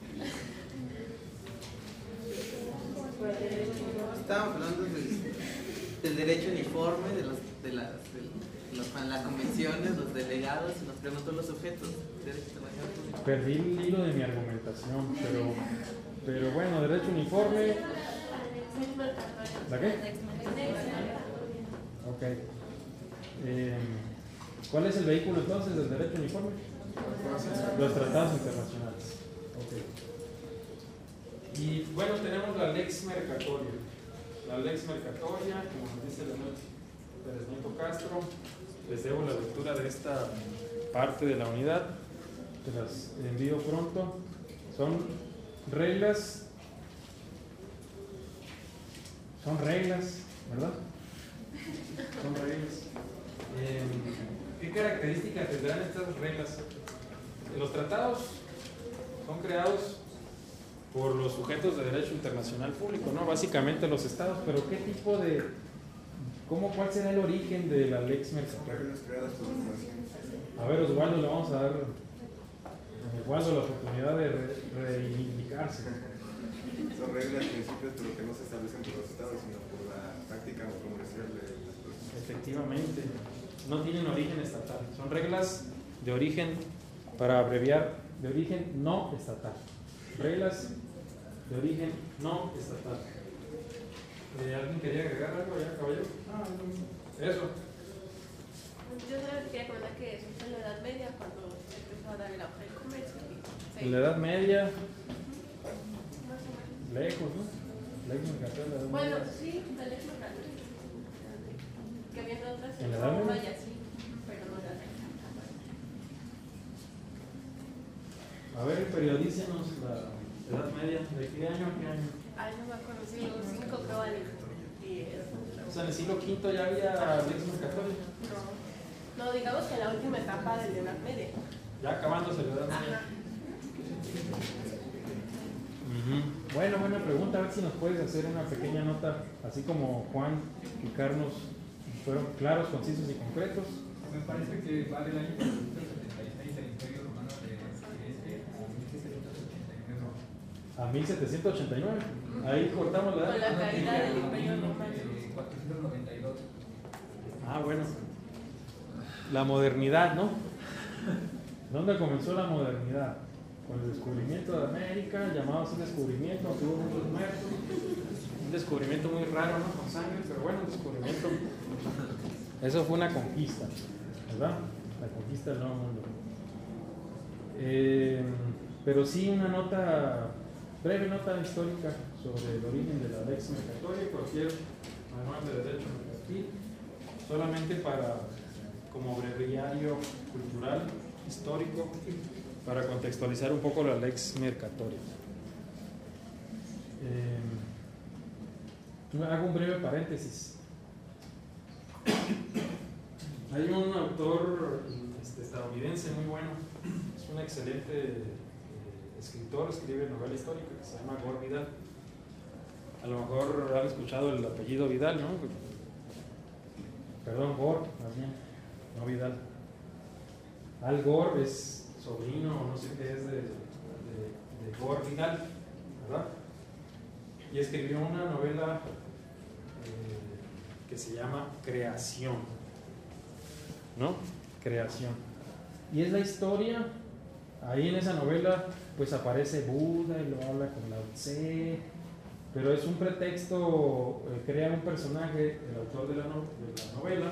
Estábamos hablando del, del derecho uniforme, de, los, de, las, de los, las convenciones, los delegados, y nos preguntó los sujetos. Derecho internacional público. Perdí el hilo de mi argumentación, pero, pero bueno, derecho uniforme. ¿La qué? Ok. Eh, ¿Cuál es el vehículo entonces del derecho uniforme? Los tratados internacionales. Okay. Y bueno, tenemos la lex mercatoria. La lex mercatoria, como nos dice Leonel Pérez Nieto Castro, les debo la lectura de esta parte de la unidad, te las envío pronto. Son reglas, son reglas, ¿verdad? Son reglas. Eh, ¿Qué características tendrán estas reglas? Los tratados son creados por los sujetos de derecho internacional público, ¿no? Básicamente los estados, pero ¿qué tipo de, cómo, cuál será el origen de la lex mercatoria? Reglas creadas por la nación. A ver, Osvaldo, le vamos a dar a Osvaldo la oportunidad de re, reivindicarse. Son reglas, principios, pero que no se establecen por los estados, sino por la práctica comercial de las personas. Efectivamente, no tienen origen estatal, son reglas de origen, para abreviar, de origen no estatal. Reglas de origen no estatal. Eh, ¿Alguien quería agregar algo ya, caballero? Eso. Yo solo quería comentar que eso fue en la Edad Media, cuando se empezó a dar el auge del comercio. En la Edad Media, lejos, ¿no? Lejos mercantil, la Edad Bueno, Media. sí, la ley mercantil. Que había otras ¿En la Edad Media? Vaya, sí, pero no la ley. A ver, periodícenos la Edad Media, ¿de qué año a qué año? Ay, no me acuerdo, siglo cinco creo, al diez. O sea, en el siglo quinto ya había lex mercatoria. No, no, digamos que en la última etapa de la Edad Media. Ya acabándose la Edad Media. Ajá. Uh-huh. Bueno, buena pregunta, a ver si nos puedes hacer una pequeña nota, así como Juan y Carlos fueron claros, concisos y concretos. Me parece que va del año setenta y seis el Imperio Romano de Occidente a mil setecientos ochenta y nueve. Ahí cortamos la Con edad. la caída del Imperio Romano. cuatrocientos noventa y dos. Ah, bueno. La modernidad, ¿no? ¿Dónde comenzó la modernidad? Con el descubrimiento de América, llamado así descubrimiento, que hubo muchos muertos. Un descubrimiento muy raro, ¿no? Con sangre, pero bueno, un descubrimiento. Eso fue una conquista, ¿verdad? La conquista del Nuevo Mundo. Eh, pero sí, una nota, breve nota histórica sobre el origen de la lex mercatoria, cualquier manual de derecho mercantil, solamente para, como breviario cultural, histórico, para contextualizar un poco la lex mercatoria. Eh, hago un breve paréntesis. Hay un autor este, estadounidense muy bueno, es un excelente eh, escritor, escribe novela histórica que se llama Gore Vidal. A lo mejor han escuchado el apellido Vidal, ¿no? Perdón, Gore, más bien, no Vidal. Al Gore es sobrino o no sé qué es de, de, de Gore Vidal, ¿verdad? Y escribió una novela eh, que se llama Creación, ¿no? Creación. Y es la historia, ahí en esa novela pues aparece Buda y lo habla con Lao Tse, pero es un pretexto, eh, crea un personaje, el autor de la, no, de la novela,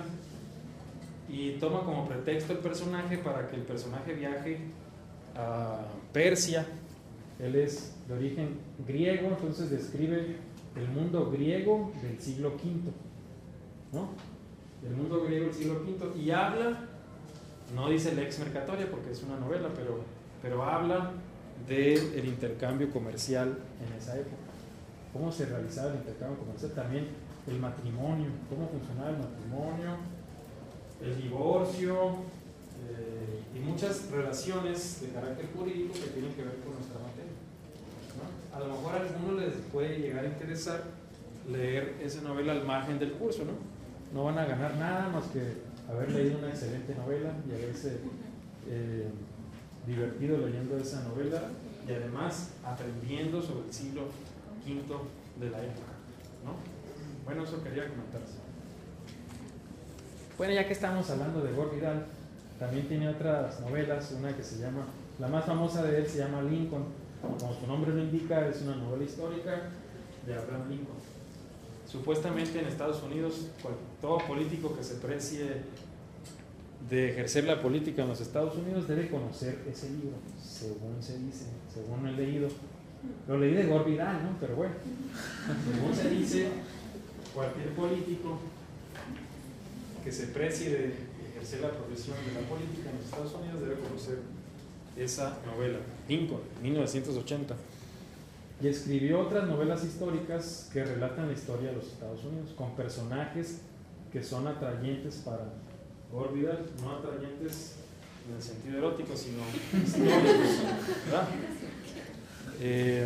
y toma como pretexto el personaje para que el personaje viaje a Persia. Él es de origen griego, entonces describe el mundo griego del siglo quinto, ¿no? El mundo griego del siglo quinto, y habla, no dice lex mercatoria porque es una novela, pero, pero habla del intercambio comercial en esa época, cómo se realizaba el intercambio comercial, también el matrimonio, cómo funcionaba el matrimonio, el divorcio eh, y muchas relaciones de carácter jurídico que tienen que ver con nuestra materia, ¿no? A lo mejor a algunos les puede llegar a interesar leer esa novela al margen del curso, ¿no? No van a ganar nada más que haber leído una excelente novela y haberse eh, divertido leyendo esa novela y además aprendiendo sobre el siglo quinto de la época, ¿no? Bueno, eso quería comentarse. Bueno, ya que estamos hablando de Gore Vidal, también tiene otras novelas, una que se llama, la más famosa de él se llama Lincoln, como su nombre lo indica, es una novela histórica de Abraham Lincoln. Supuestamente en Estados Unidos, todo político que se precie de ejercer la política en los Estados Unidos debe conocer ese libro, según se dice, según he leído. Lo leí de Gore Vidal, ¿no? Pero bueno, según se dice, cualquier político que se precie de ejercer la profesión de la política en los Estados Unidos debe conocer esa novela, Lincoln, mil novecientos ochenta. Y escribió otras novelas históricas que relatan la historia de los Estados Unidos, con personajes que son atrayentes para Gore Vidal, no atrayentes en el sentido erótico, sino históricos, ¿verdad? Eh,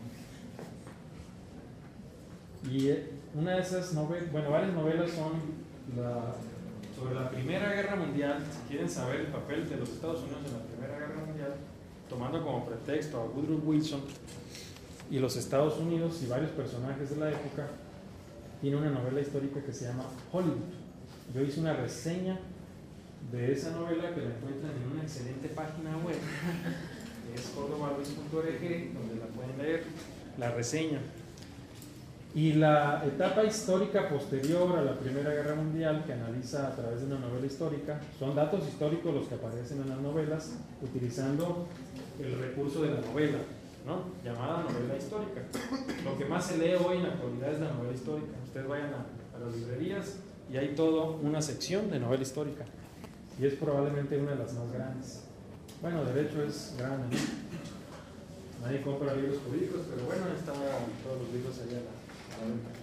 y una de esas novelas, bueno, varias novelas son la, sobre la Primera Guerra Mundial. Si quieren saber el papel de los Estados Unidos en la Primera Guerra Mundial, tomando como pretexto a Woodrow Wilson y los Estados Unidos y varios personajes de la época, tiene una novela histórica que se llama Hollywood. Yo hice una reseña de esa novela que la encuentran en una excelente página web, que es cordoba luis punto org, donde la pueden leer, la reseña. Y la etapa histórica posterior a la Primera Guerra Mundial, que analiza a través de una novela histórica, son datos históricos los que aparecen en las novelas, utilizando el recurso de la novela, ¿no? Llamada novela histórica. Lo que más se lee hoy en la actualidad es la novela histórica. Ustedes vayan a, a las librerías y hay toda una sección de novela histórica, y es probablemente una de las más grandes. Bueno, de hecho es grande, ¿no? Nadie compra libros jurídicos, pero bueno, están todos los libros allá a la, a la venta.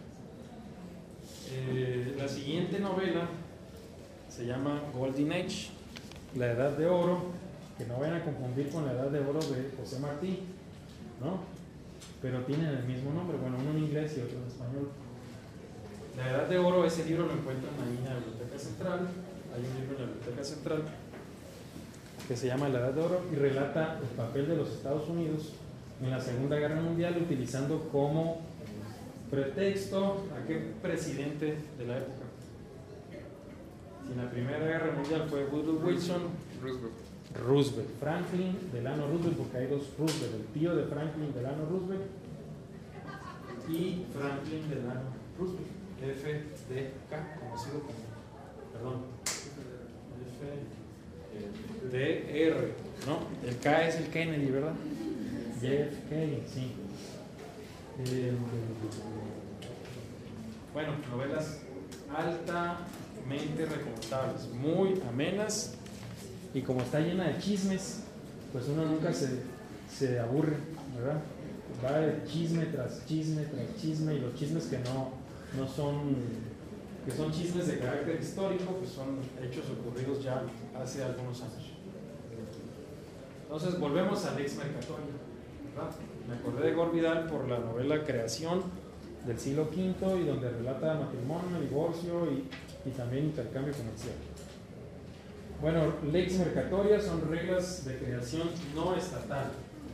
Eh, la siguiente novela se llama Golden Age, la Edad de Oro, que no vayan a confundir con la Edad de Oro de José Martí, ¿no? Pero tienen el mismo nombre, bueno, uno en inglés y otro en español. La Edad de Oro, ese libro lo encuentran ahí en la Biblioteca Central. Hay un libro en la Biblioteca Central que se llama La Edad de Oro y relata el papel de los Estados Unidos en la Segunda Guerra Mundial, utilizando como pretexto a qué presidente de la época. Si en la Primera Guerra Mundial fue Woodrow Wilson, Roosevelt. Roosevelt, Franklin Delano Roosevelt, porque hay dos Roosevelt, el tío de Franklin Delano Roosevelt y Franklin Delano Roosevelt, F D K, conocido como, perdón, F D R, ¿no? El K es el Kennedy, ¿verdad? J F K, sí. Eh, bueno, novelas altamente recomendables, muy amenas, y como está llena de chismes, pues uno nunca se, se aburre, ¿verdad? Va de chisme tras chisme tras chisme, y los chismes que no, no son, que son chismes de carácter histórico, pues son hechos ocurridos ya hace algunos años. Entonces volvemos al Lex Mercatoria, ¿verdad? Me acordé de Gore Vidal por la novela Creación del siglo quinto, y donde relata matrimonio, divorcio y, y también intercambio comercial. Bueno, Lex Mercatoria son reglas de creación no estatal.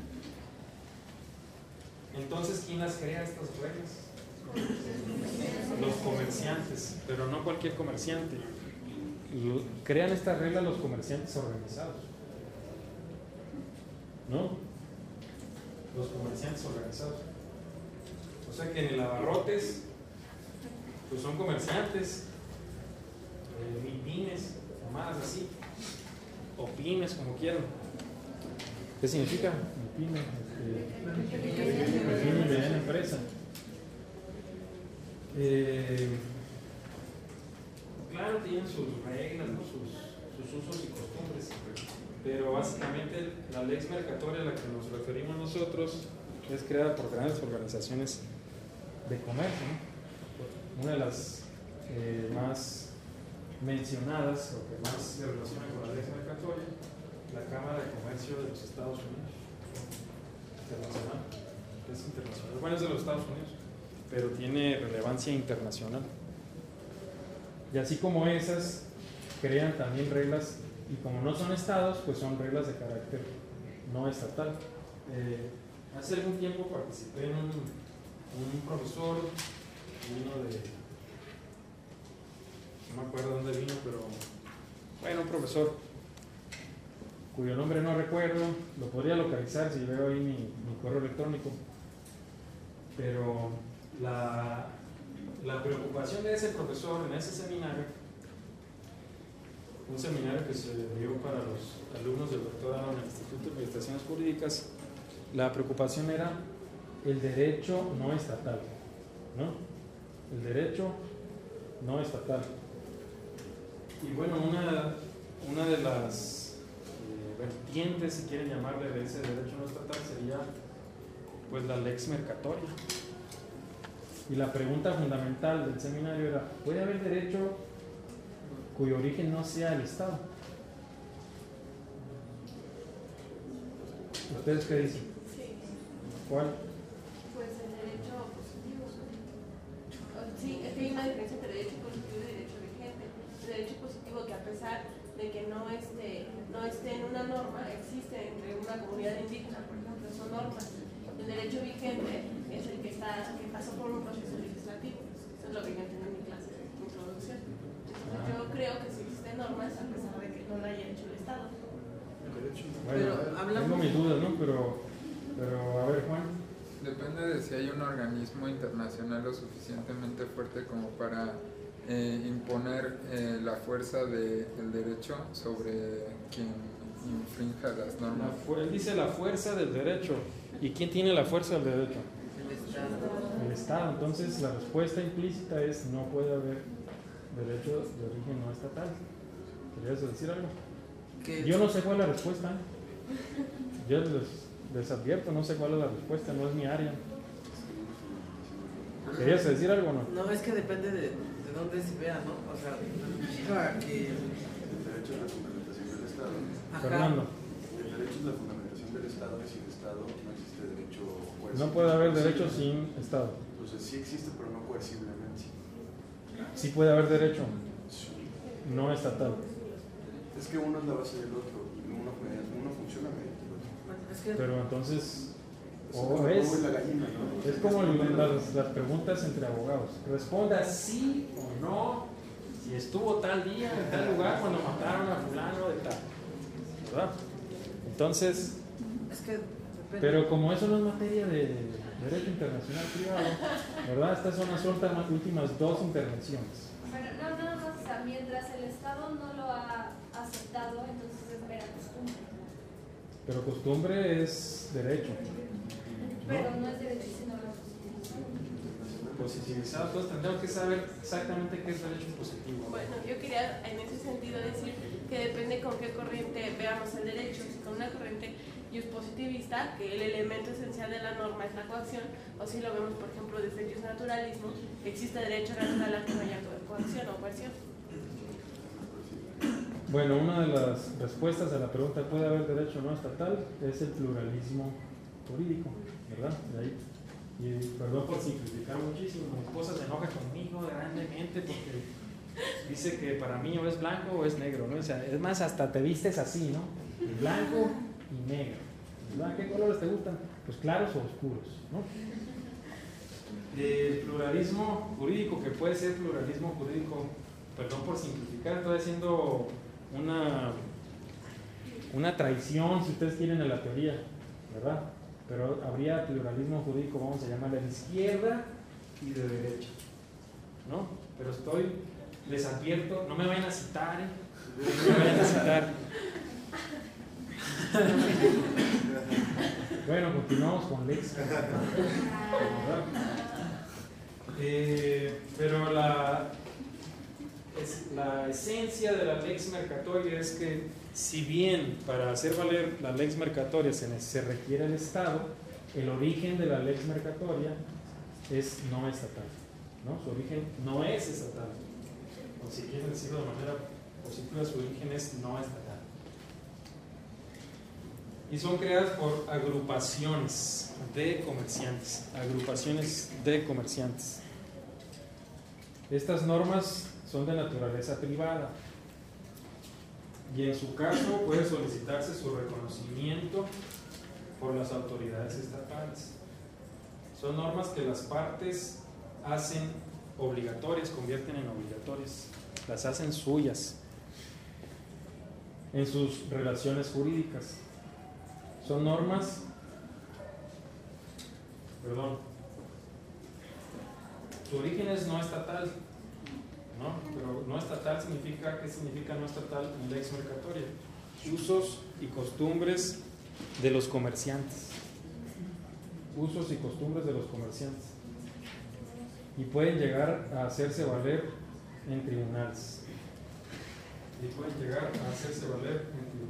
Entonces, ¿quién las crea estas reglas? Los comerciantes, pero no cualquier comerciante. Lo, crean estas reglas los comerciantes organizados, ¿no? Los comerciantes organizados. O sea que en el abarrotes, pues son comerciantes, eh, mipines, llamadas así, o pymes, como quieran. ¿Qué significa? Pyme, pequeña y mediana empresa. Eh, claro, tienen sus reglas, ¿no? sus, sus usos y costumbres, pero básicamente la Lex Mercatoria a la que nos referimos nosotros es creada por grandes organizaciones de comercio, ¿no? Una de las eh, más mencionadas, o que más se relaciona con la Lex Mercatoria, la Cámara de Comercio de los Estados Unidos. Internacional, es internacional, bueno, es de los Estados Unidos, pero tiene relevancia internacional. Y así como esas, crean también reglas, y como no son estados, pues son reglas de carácter no estatal. Eh, hace algún tiempo participé en un, un profesor, uno de, no me acuerdo dónde vino, pero bueno, un profesor cuyo nombre no recuerdo, lo podría localizar si veo ahí mi, mi correo electrónico, pero la, la preocupación de ese profesor en ese seminario, un seminario que se dio para los alumnos del doctorado en el Instituto de Investigaciones Jurídicas, la preocupación era el derecho no estatal, ¿no? El derecho no estatal. Y bueno, una, una de las vertientes, si quieren llamarle, de ese derecho no estatal sería pues la Lex Mercatoria. Y la pregunta fundamental del seminario era: ¿puede haber derecho cuyo origen no sea el Estado? ¿Ustedes qué dicen? Sí. ¿Cuál? Pues el derecho positivo. Sí, es que hay una diferencia entre derecho positivo y derecho vigente. El derecho positivo, que a pesar de que no esté, no esté en una norma, existe entre una comunidad indígena, por ejemplo, son normas. El derecho vigente es el que está, que pasó por un proceso legislativo. Eso es lo que yo entendí en mi clase de introducción. Entonces yo creo que sí existen normas a pesar de que no lo haya hecho el Estado. Bueno, tengo mis dudas, ¿no? Pero, pero a ver, Juan. Depende de si hay un organismo internacional lo suficientemente fuerte como para Eh, imponer eh, la fuerza del de, derecho sobre quien infrinja las normas. La, él dice la fuerza del derecho. ¿Y quién tiene la fuerza del derecho? El Estado. El Estado. Entonces la respuesta implícita es: no puede haber derecho de origen no estatal. ¿Querías decir algo? Yo no sé cuál es la respuesta. Yo les, les advierto, no sé cuál es la respuesta, no es mi área. ¿Querías decir algo o no? No, es que depende de dónde se vea, ¿no? O sea, que el derecho es la fundamentación del Estado. Ajá. Fernando. El derecho es la fundamentación del Estado, y sin Estado no existe derecho coercible. No puede haber derecho sin Estado. Entonces sí existe, pero no coerciblemente. Sí puede haber derecho Sí. no estatal. Es que uno es la base del otro, uno, uno funciona mediante el otro. es que Pero entonces, O es es, como la gallina, ¿no? es como las, las preguntas entre abogados. Responda sí o no, si estuvo tal día en tal lugar cuando mataron a fulano de tal. ¿Verdad? Entonces, Es que pero como eso no es materia de derecho internacional privado, ¿verdad? Estas son las últimas, últimas dos intervenciones. Bueno, no, nada más, o sea, mientras el Estado no lo ha aceptado, entonces es mera costumbre. Pero costumbre es derecho. Pero no es derecho, sino la positivización. Positivizado, entonces tendremos que saber exactamente qué es derecho positivo. Bueno, yo quería en ese sentido decir que depende con qué corriente veamos el derecho. Si con una corriente positivista, que el elemento esencial de la norma es la coacción, o si lo vemos, por ejemplo, desde el naturalismo, que existe derecho natural a que no haya coacción o coerción. Bueno, una de las respuestas a la pregunta ¿puede haber derecho no estatal? Es el pluralismo jurídico, ¿verdad? De ahí. Y perdón por simplificar muchísimo, mi esposa se enoja conmigo grandemente porque dice que para mí o es blanco o es negro, ¿no? O sea, es más, hasta te vistes así, ¿no? Blanco y negro. ¿Verdad? ¿Qué colores te gustan? Pues claros o oscuros, ¿no? El pluralismo jurídico, que puede ser pluralismo jurídico, perdón por simplificar, estoy haciendo una, una traición, si ustedes quieren, a la teoría, ¿verdad? Pero habría pluralismo jurídico, vamos a llamarle de izquierda y de derecha, ¿no? Pero estoy, les advierto, no me vayan a citar, ¿eh? No me vayan a citar. Bueno, continuamos con Lex. Eh, pero la, es, la esencia de la Lex Mercatoria es que, si bien para hacer valer la Lex Mercatoria se, se requiere el Estado, el origen de la Lex Mercatoria es no estatal, ¿no? Su origen no es estatal, o si quieren decirlo de manera positiva, su origen es no estatal. Y son creadas por agrupaciones de comerciantes, agrupaciones de comerciantes. Estas normas son de naturaleza privada y en su caso puede solicitarse su reconocimiento por las autoridades estatales. Son normas que las partes hacen obligatorias, convierten en obligatorias, las hacen suyas en sus relaciones jurídicas. Son normas, perdón, su origen es no estatal, ¿no? Pero no estatal significa, ¿qué significa no estatal en Lex Mercatoria? Usos y costumbres de los comerciantes. Usos y costumbres de los comerciantes. Y pueden llegar a hacerse valer en tribunales. Y pueden llegar a hacerse valer en tribunales.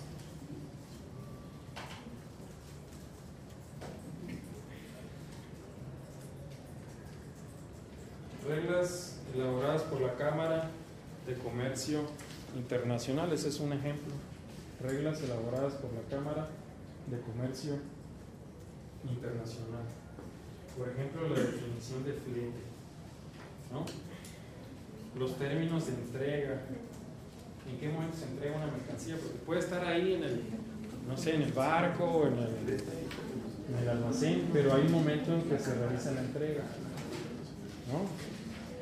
Reglas elaboradas por la Cámara de Comercio Internacional, ese es un ejemplo. Reglas elaboradas por la Cámara de Comercio Internacional. Por ejemplo, la definición de flete, ¿no? Los términos de entrega, en qué momento se entrega una mercancía, porque puede estar ahí en el, no sé, en el barco, en el, en el almacén, pero hay un momento en que se realiza la entrega, ¿no?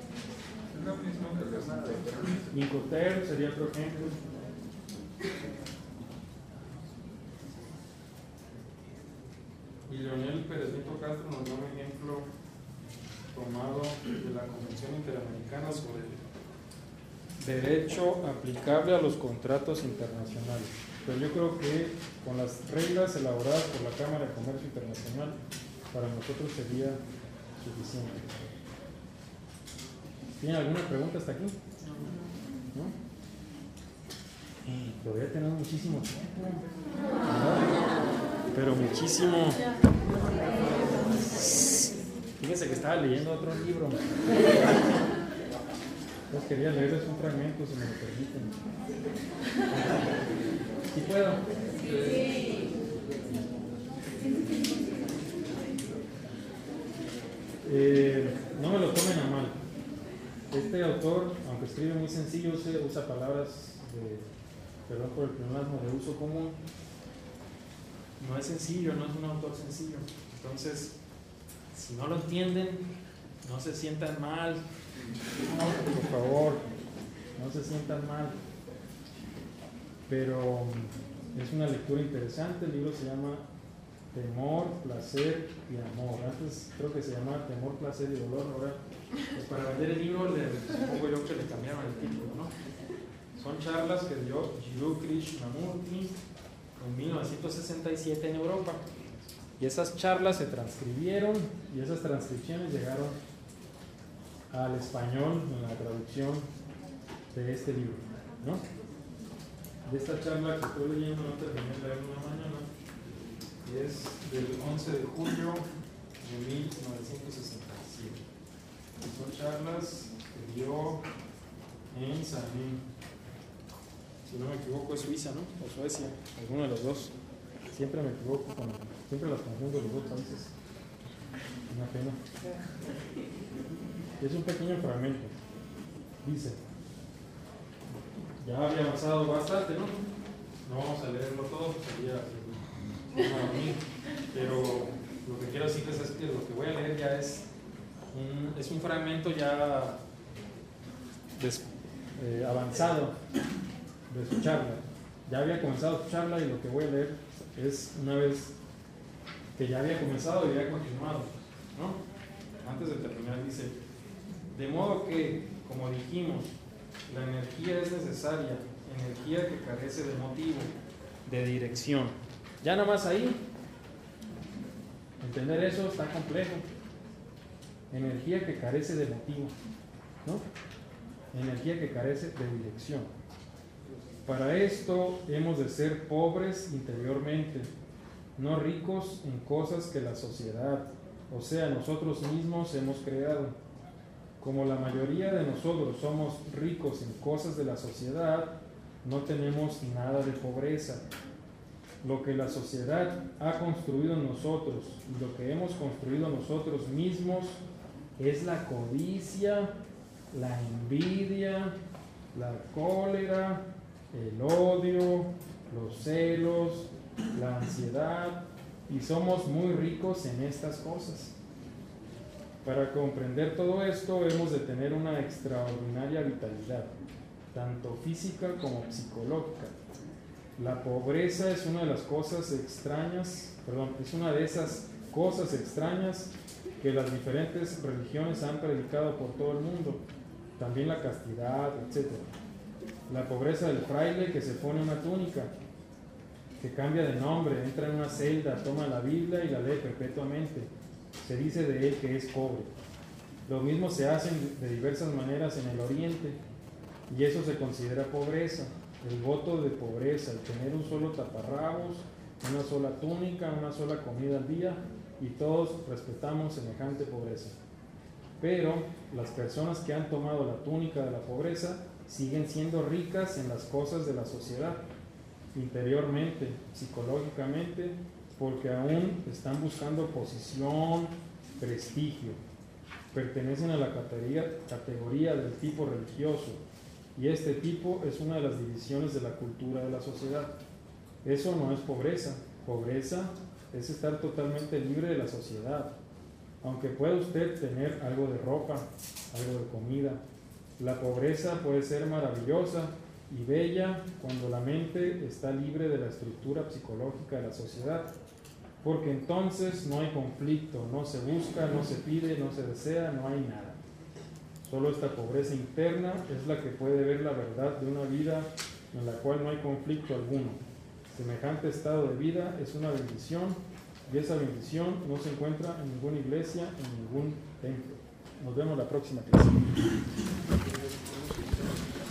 Incoterm sería otro ejemplo. Y Leonel Pérez Nieto Castro nos da un ejemplo tomado de la Convención Interamericana sobre el derecho aplicable a los contratos internacionales. Pero yo creo que con las reglas elaboradas por la Cámara de Comercio Internacional, para nosotros sería suficiente. ¿Tienen alguna pregunta hasta aquí? ¿No? Todavía tenemos muchísimo tiempo, ¿verdad? Pero muchísimo. Fíjense que estaba leyendo otro libro. Pues quería leerles un fragmento, si me lo permiten. ¿Sí puedo? Sí. Eh, no me lo tomen a mal. Este autor, aunque escribe muy sencillo, usa palabras de, perdón por el pleonasmo, de uso común. No es sencillo, no es un autor sencillo. Entonces, si no lo entienden, no se sientan mal. No, por favor, no se sientan mal. Pero es una lectura interesante. El libro se llama Temor, Placer y Amor. Antes creo que se llamaba Temor, Placer y Dolor. Ahora, pues para vender el libro, le, supongo yo que le cambiaron el título, ¿no? Son charlas que dio Jiddu Krishnamurti en mil novecientos sesenta y siete en Europa. Y esas charlas se transcribieron y esas transcripciones llegaron al español en la traducción de este libro, ¿no? De esta charla que estoy leyendo, no terminé de leer una mañana, y es del once de julio de mil novecientos sesenta y siete. Son charlas que dio en Salín, si no me equivoco es Suiza, ¿no? O Suecia, alguno de los dos. Siempre me equivoco, con, siempre las confundo los dos a veces. Una pena. Es un pequeño fragmento. Dice, ya había avanzado bastante, ¿no? No vamos a leerlo todo, sería así, pero lo que quiero decirles es que lo que voy a leer ya es un, es un fragmento ya des, eh, avanzado de su charla. Ya había comenzado su charla y lo que voy a leer es una vez que ya había comenzado y había continuado, ¿no? Antes de terminar dice, de modo que, como dijimos, la energía es necesaria, energía que carece de motivo, de dirección. Ya nada más ahí, entender eso está complejo. Energía que carece de motivo, ¿no? Energía que carece de dirección. Para esto hemos de ser pobres interiormente, no ricos en cosas que la sociedad, o sea, nosotros mismos hemos creado. Como la mayoría de nosotros somos ricos en cosas de la sociedad, no tenemos nada de pobreza. Lo que la sociedad ha construido en nosotros y lo que hemos construido nosotros mismos es la codicia, la envidia, la cólera, el odio, los celos, la ansiedad, y somos muy ricos en estas cosas. Para comprender todo esto hemos de tener una extraordinaria vitalidad, tanto física como psicológica. La pobreza es una de las cosas extrañas, perdón, es una de esas cosas extrañas que las diferentes religiones han predicado por todo el mundo, también la castidad, etcétera. La pobreza del fraile que se pone una túnica, que cambia de nombre, entra en una celda, toma la Biblia y la lee perpetuamente. Se dice de él que es pobre. Lo mismo se hace de diversas maneras en el Oriente, y eso se considera pobreza. El voto de pobreza, el tener un solo taparrabos, una sola túnica, una sola comida al día, y todos respetamos semejante pobreza. Pero las personas que han tomado la túnica de la pobreza siguen siendo ricas en las cosas de la sociedad, interiormente, psicológicamente, porque aún están buscando posición, prestigio, pertenecen a la categoría, categoría del tipo religioso, y este tipo es una de las divisiones de la cultura de la sociedad. Eso no es pobreza. Pobreza es estar totalmente libre de la sociedad. Aunque pueda usted tener algo de ropa, algo de comida, la pobreza puede ser maravillosa y bella cuando la mente está libre de la estructura psicológica de la sociedad, porque entonces no hay conflicto, no se busca, no se pide, no se desea, no hay nada. Solo esta pobreza interna es la que puede ver la verdad de una vida en la cual no hay conflicto alguno. Semejante estado de vida es una bendición, y esa bendición no se encuentra en ninguna iglesia, en ningún templo. Nos vemos la próxima clase.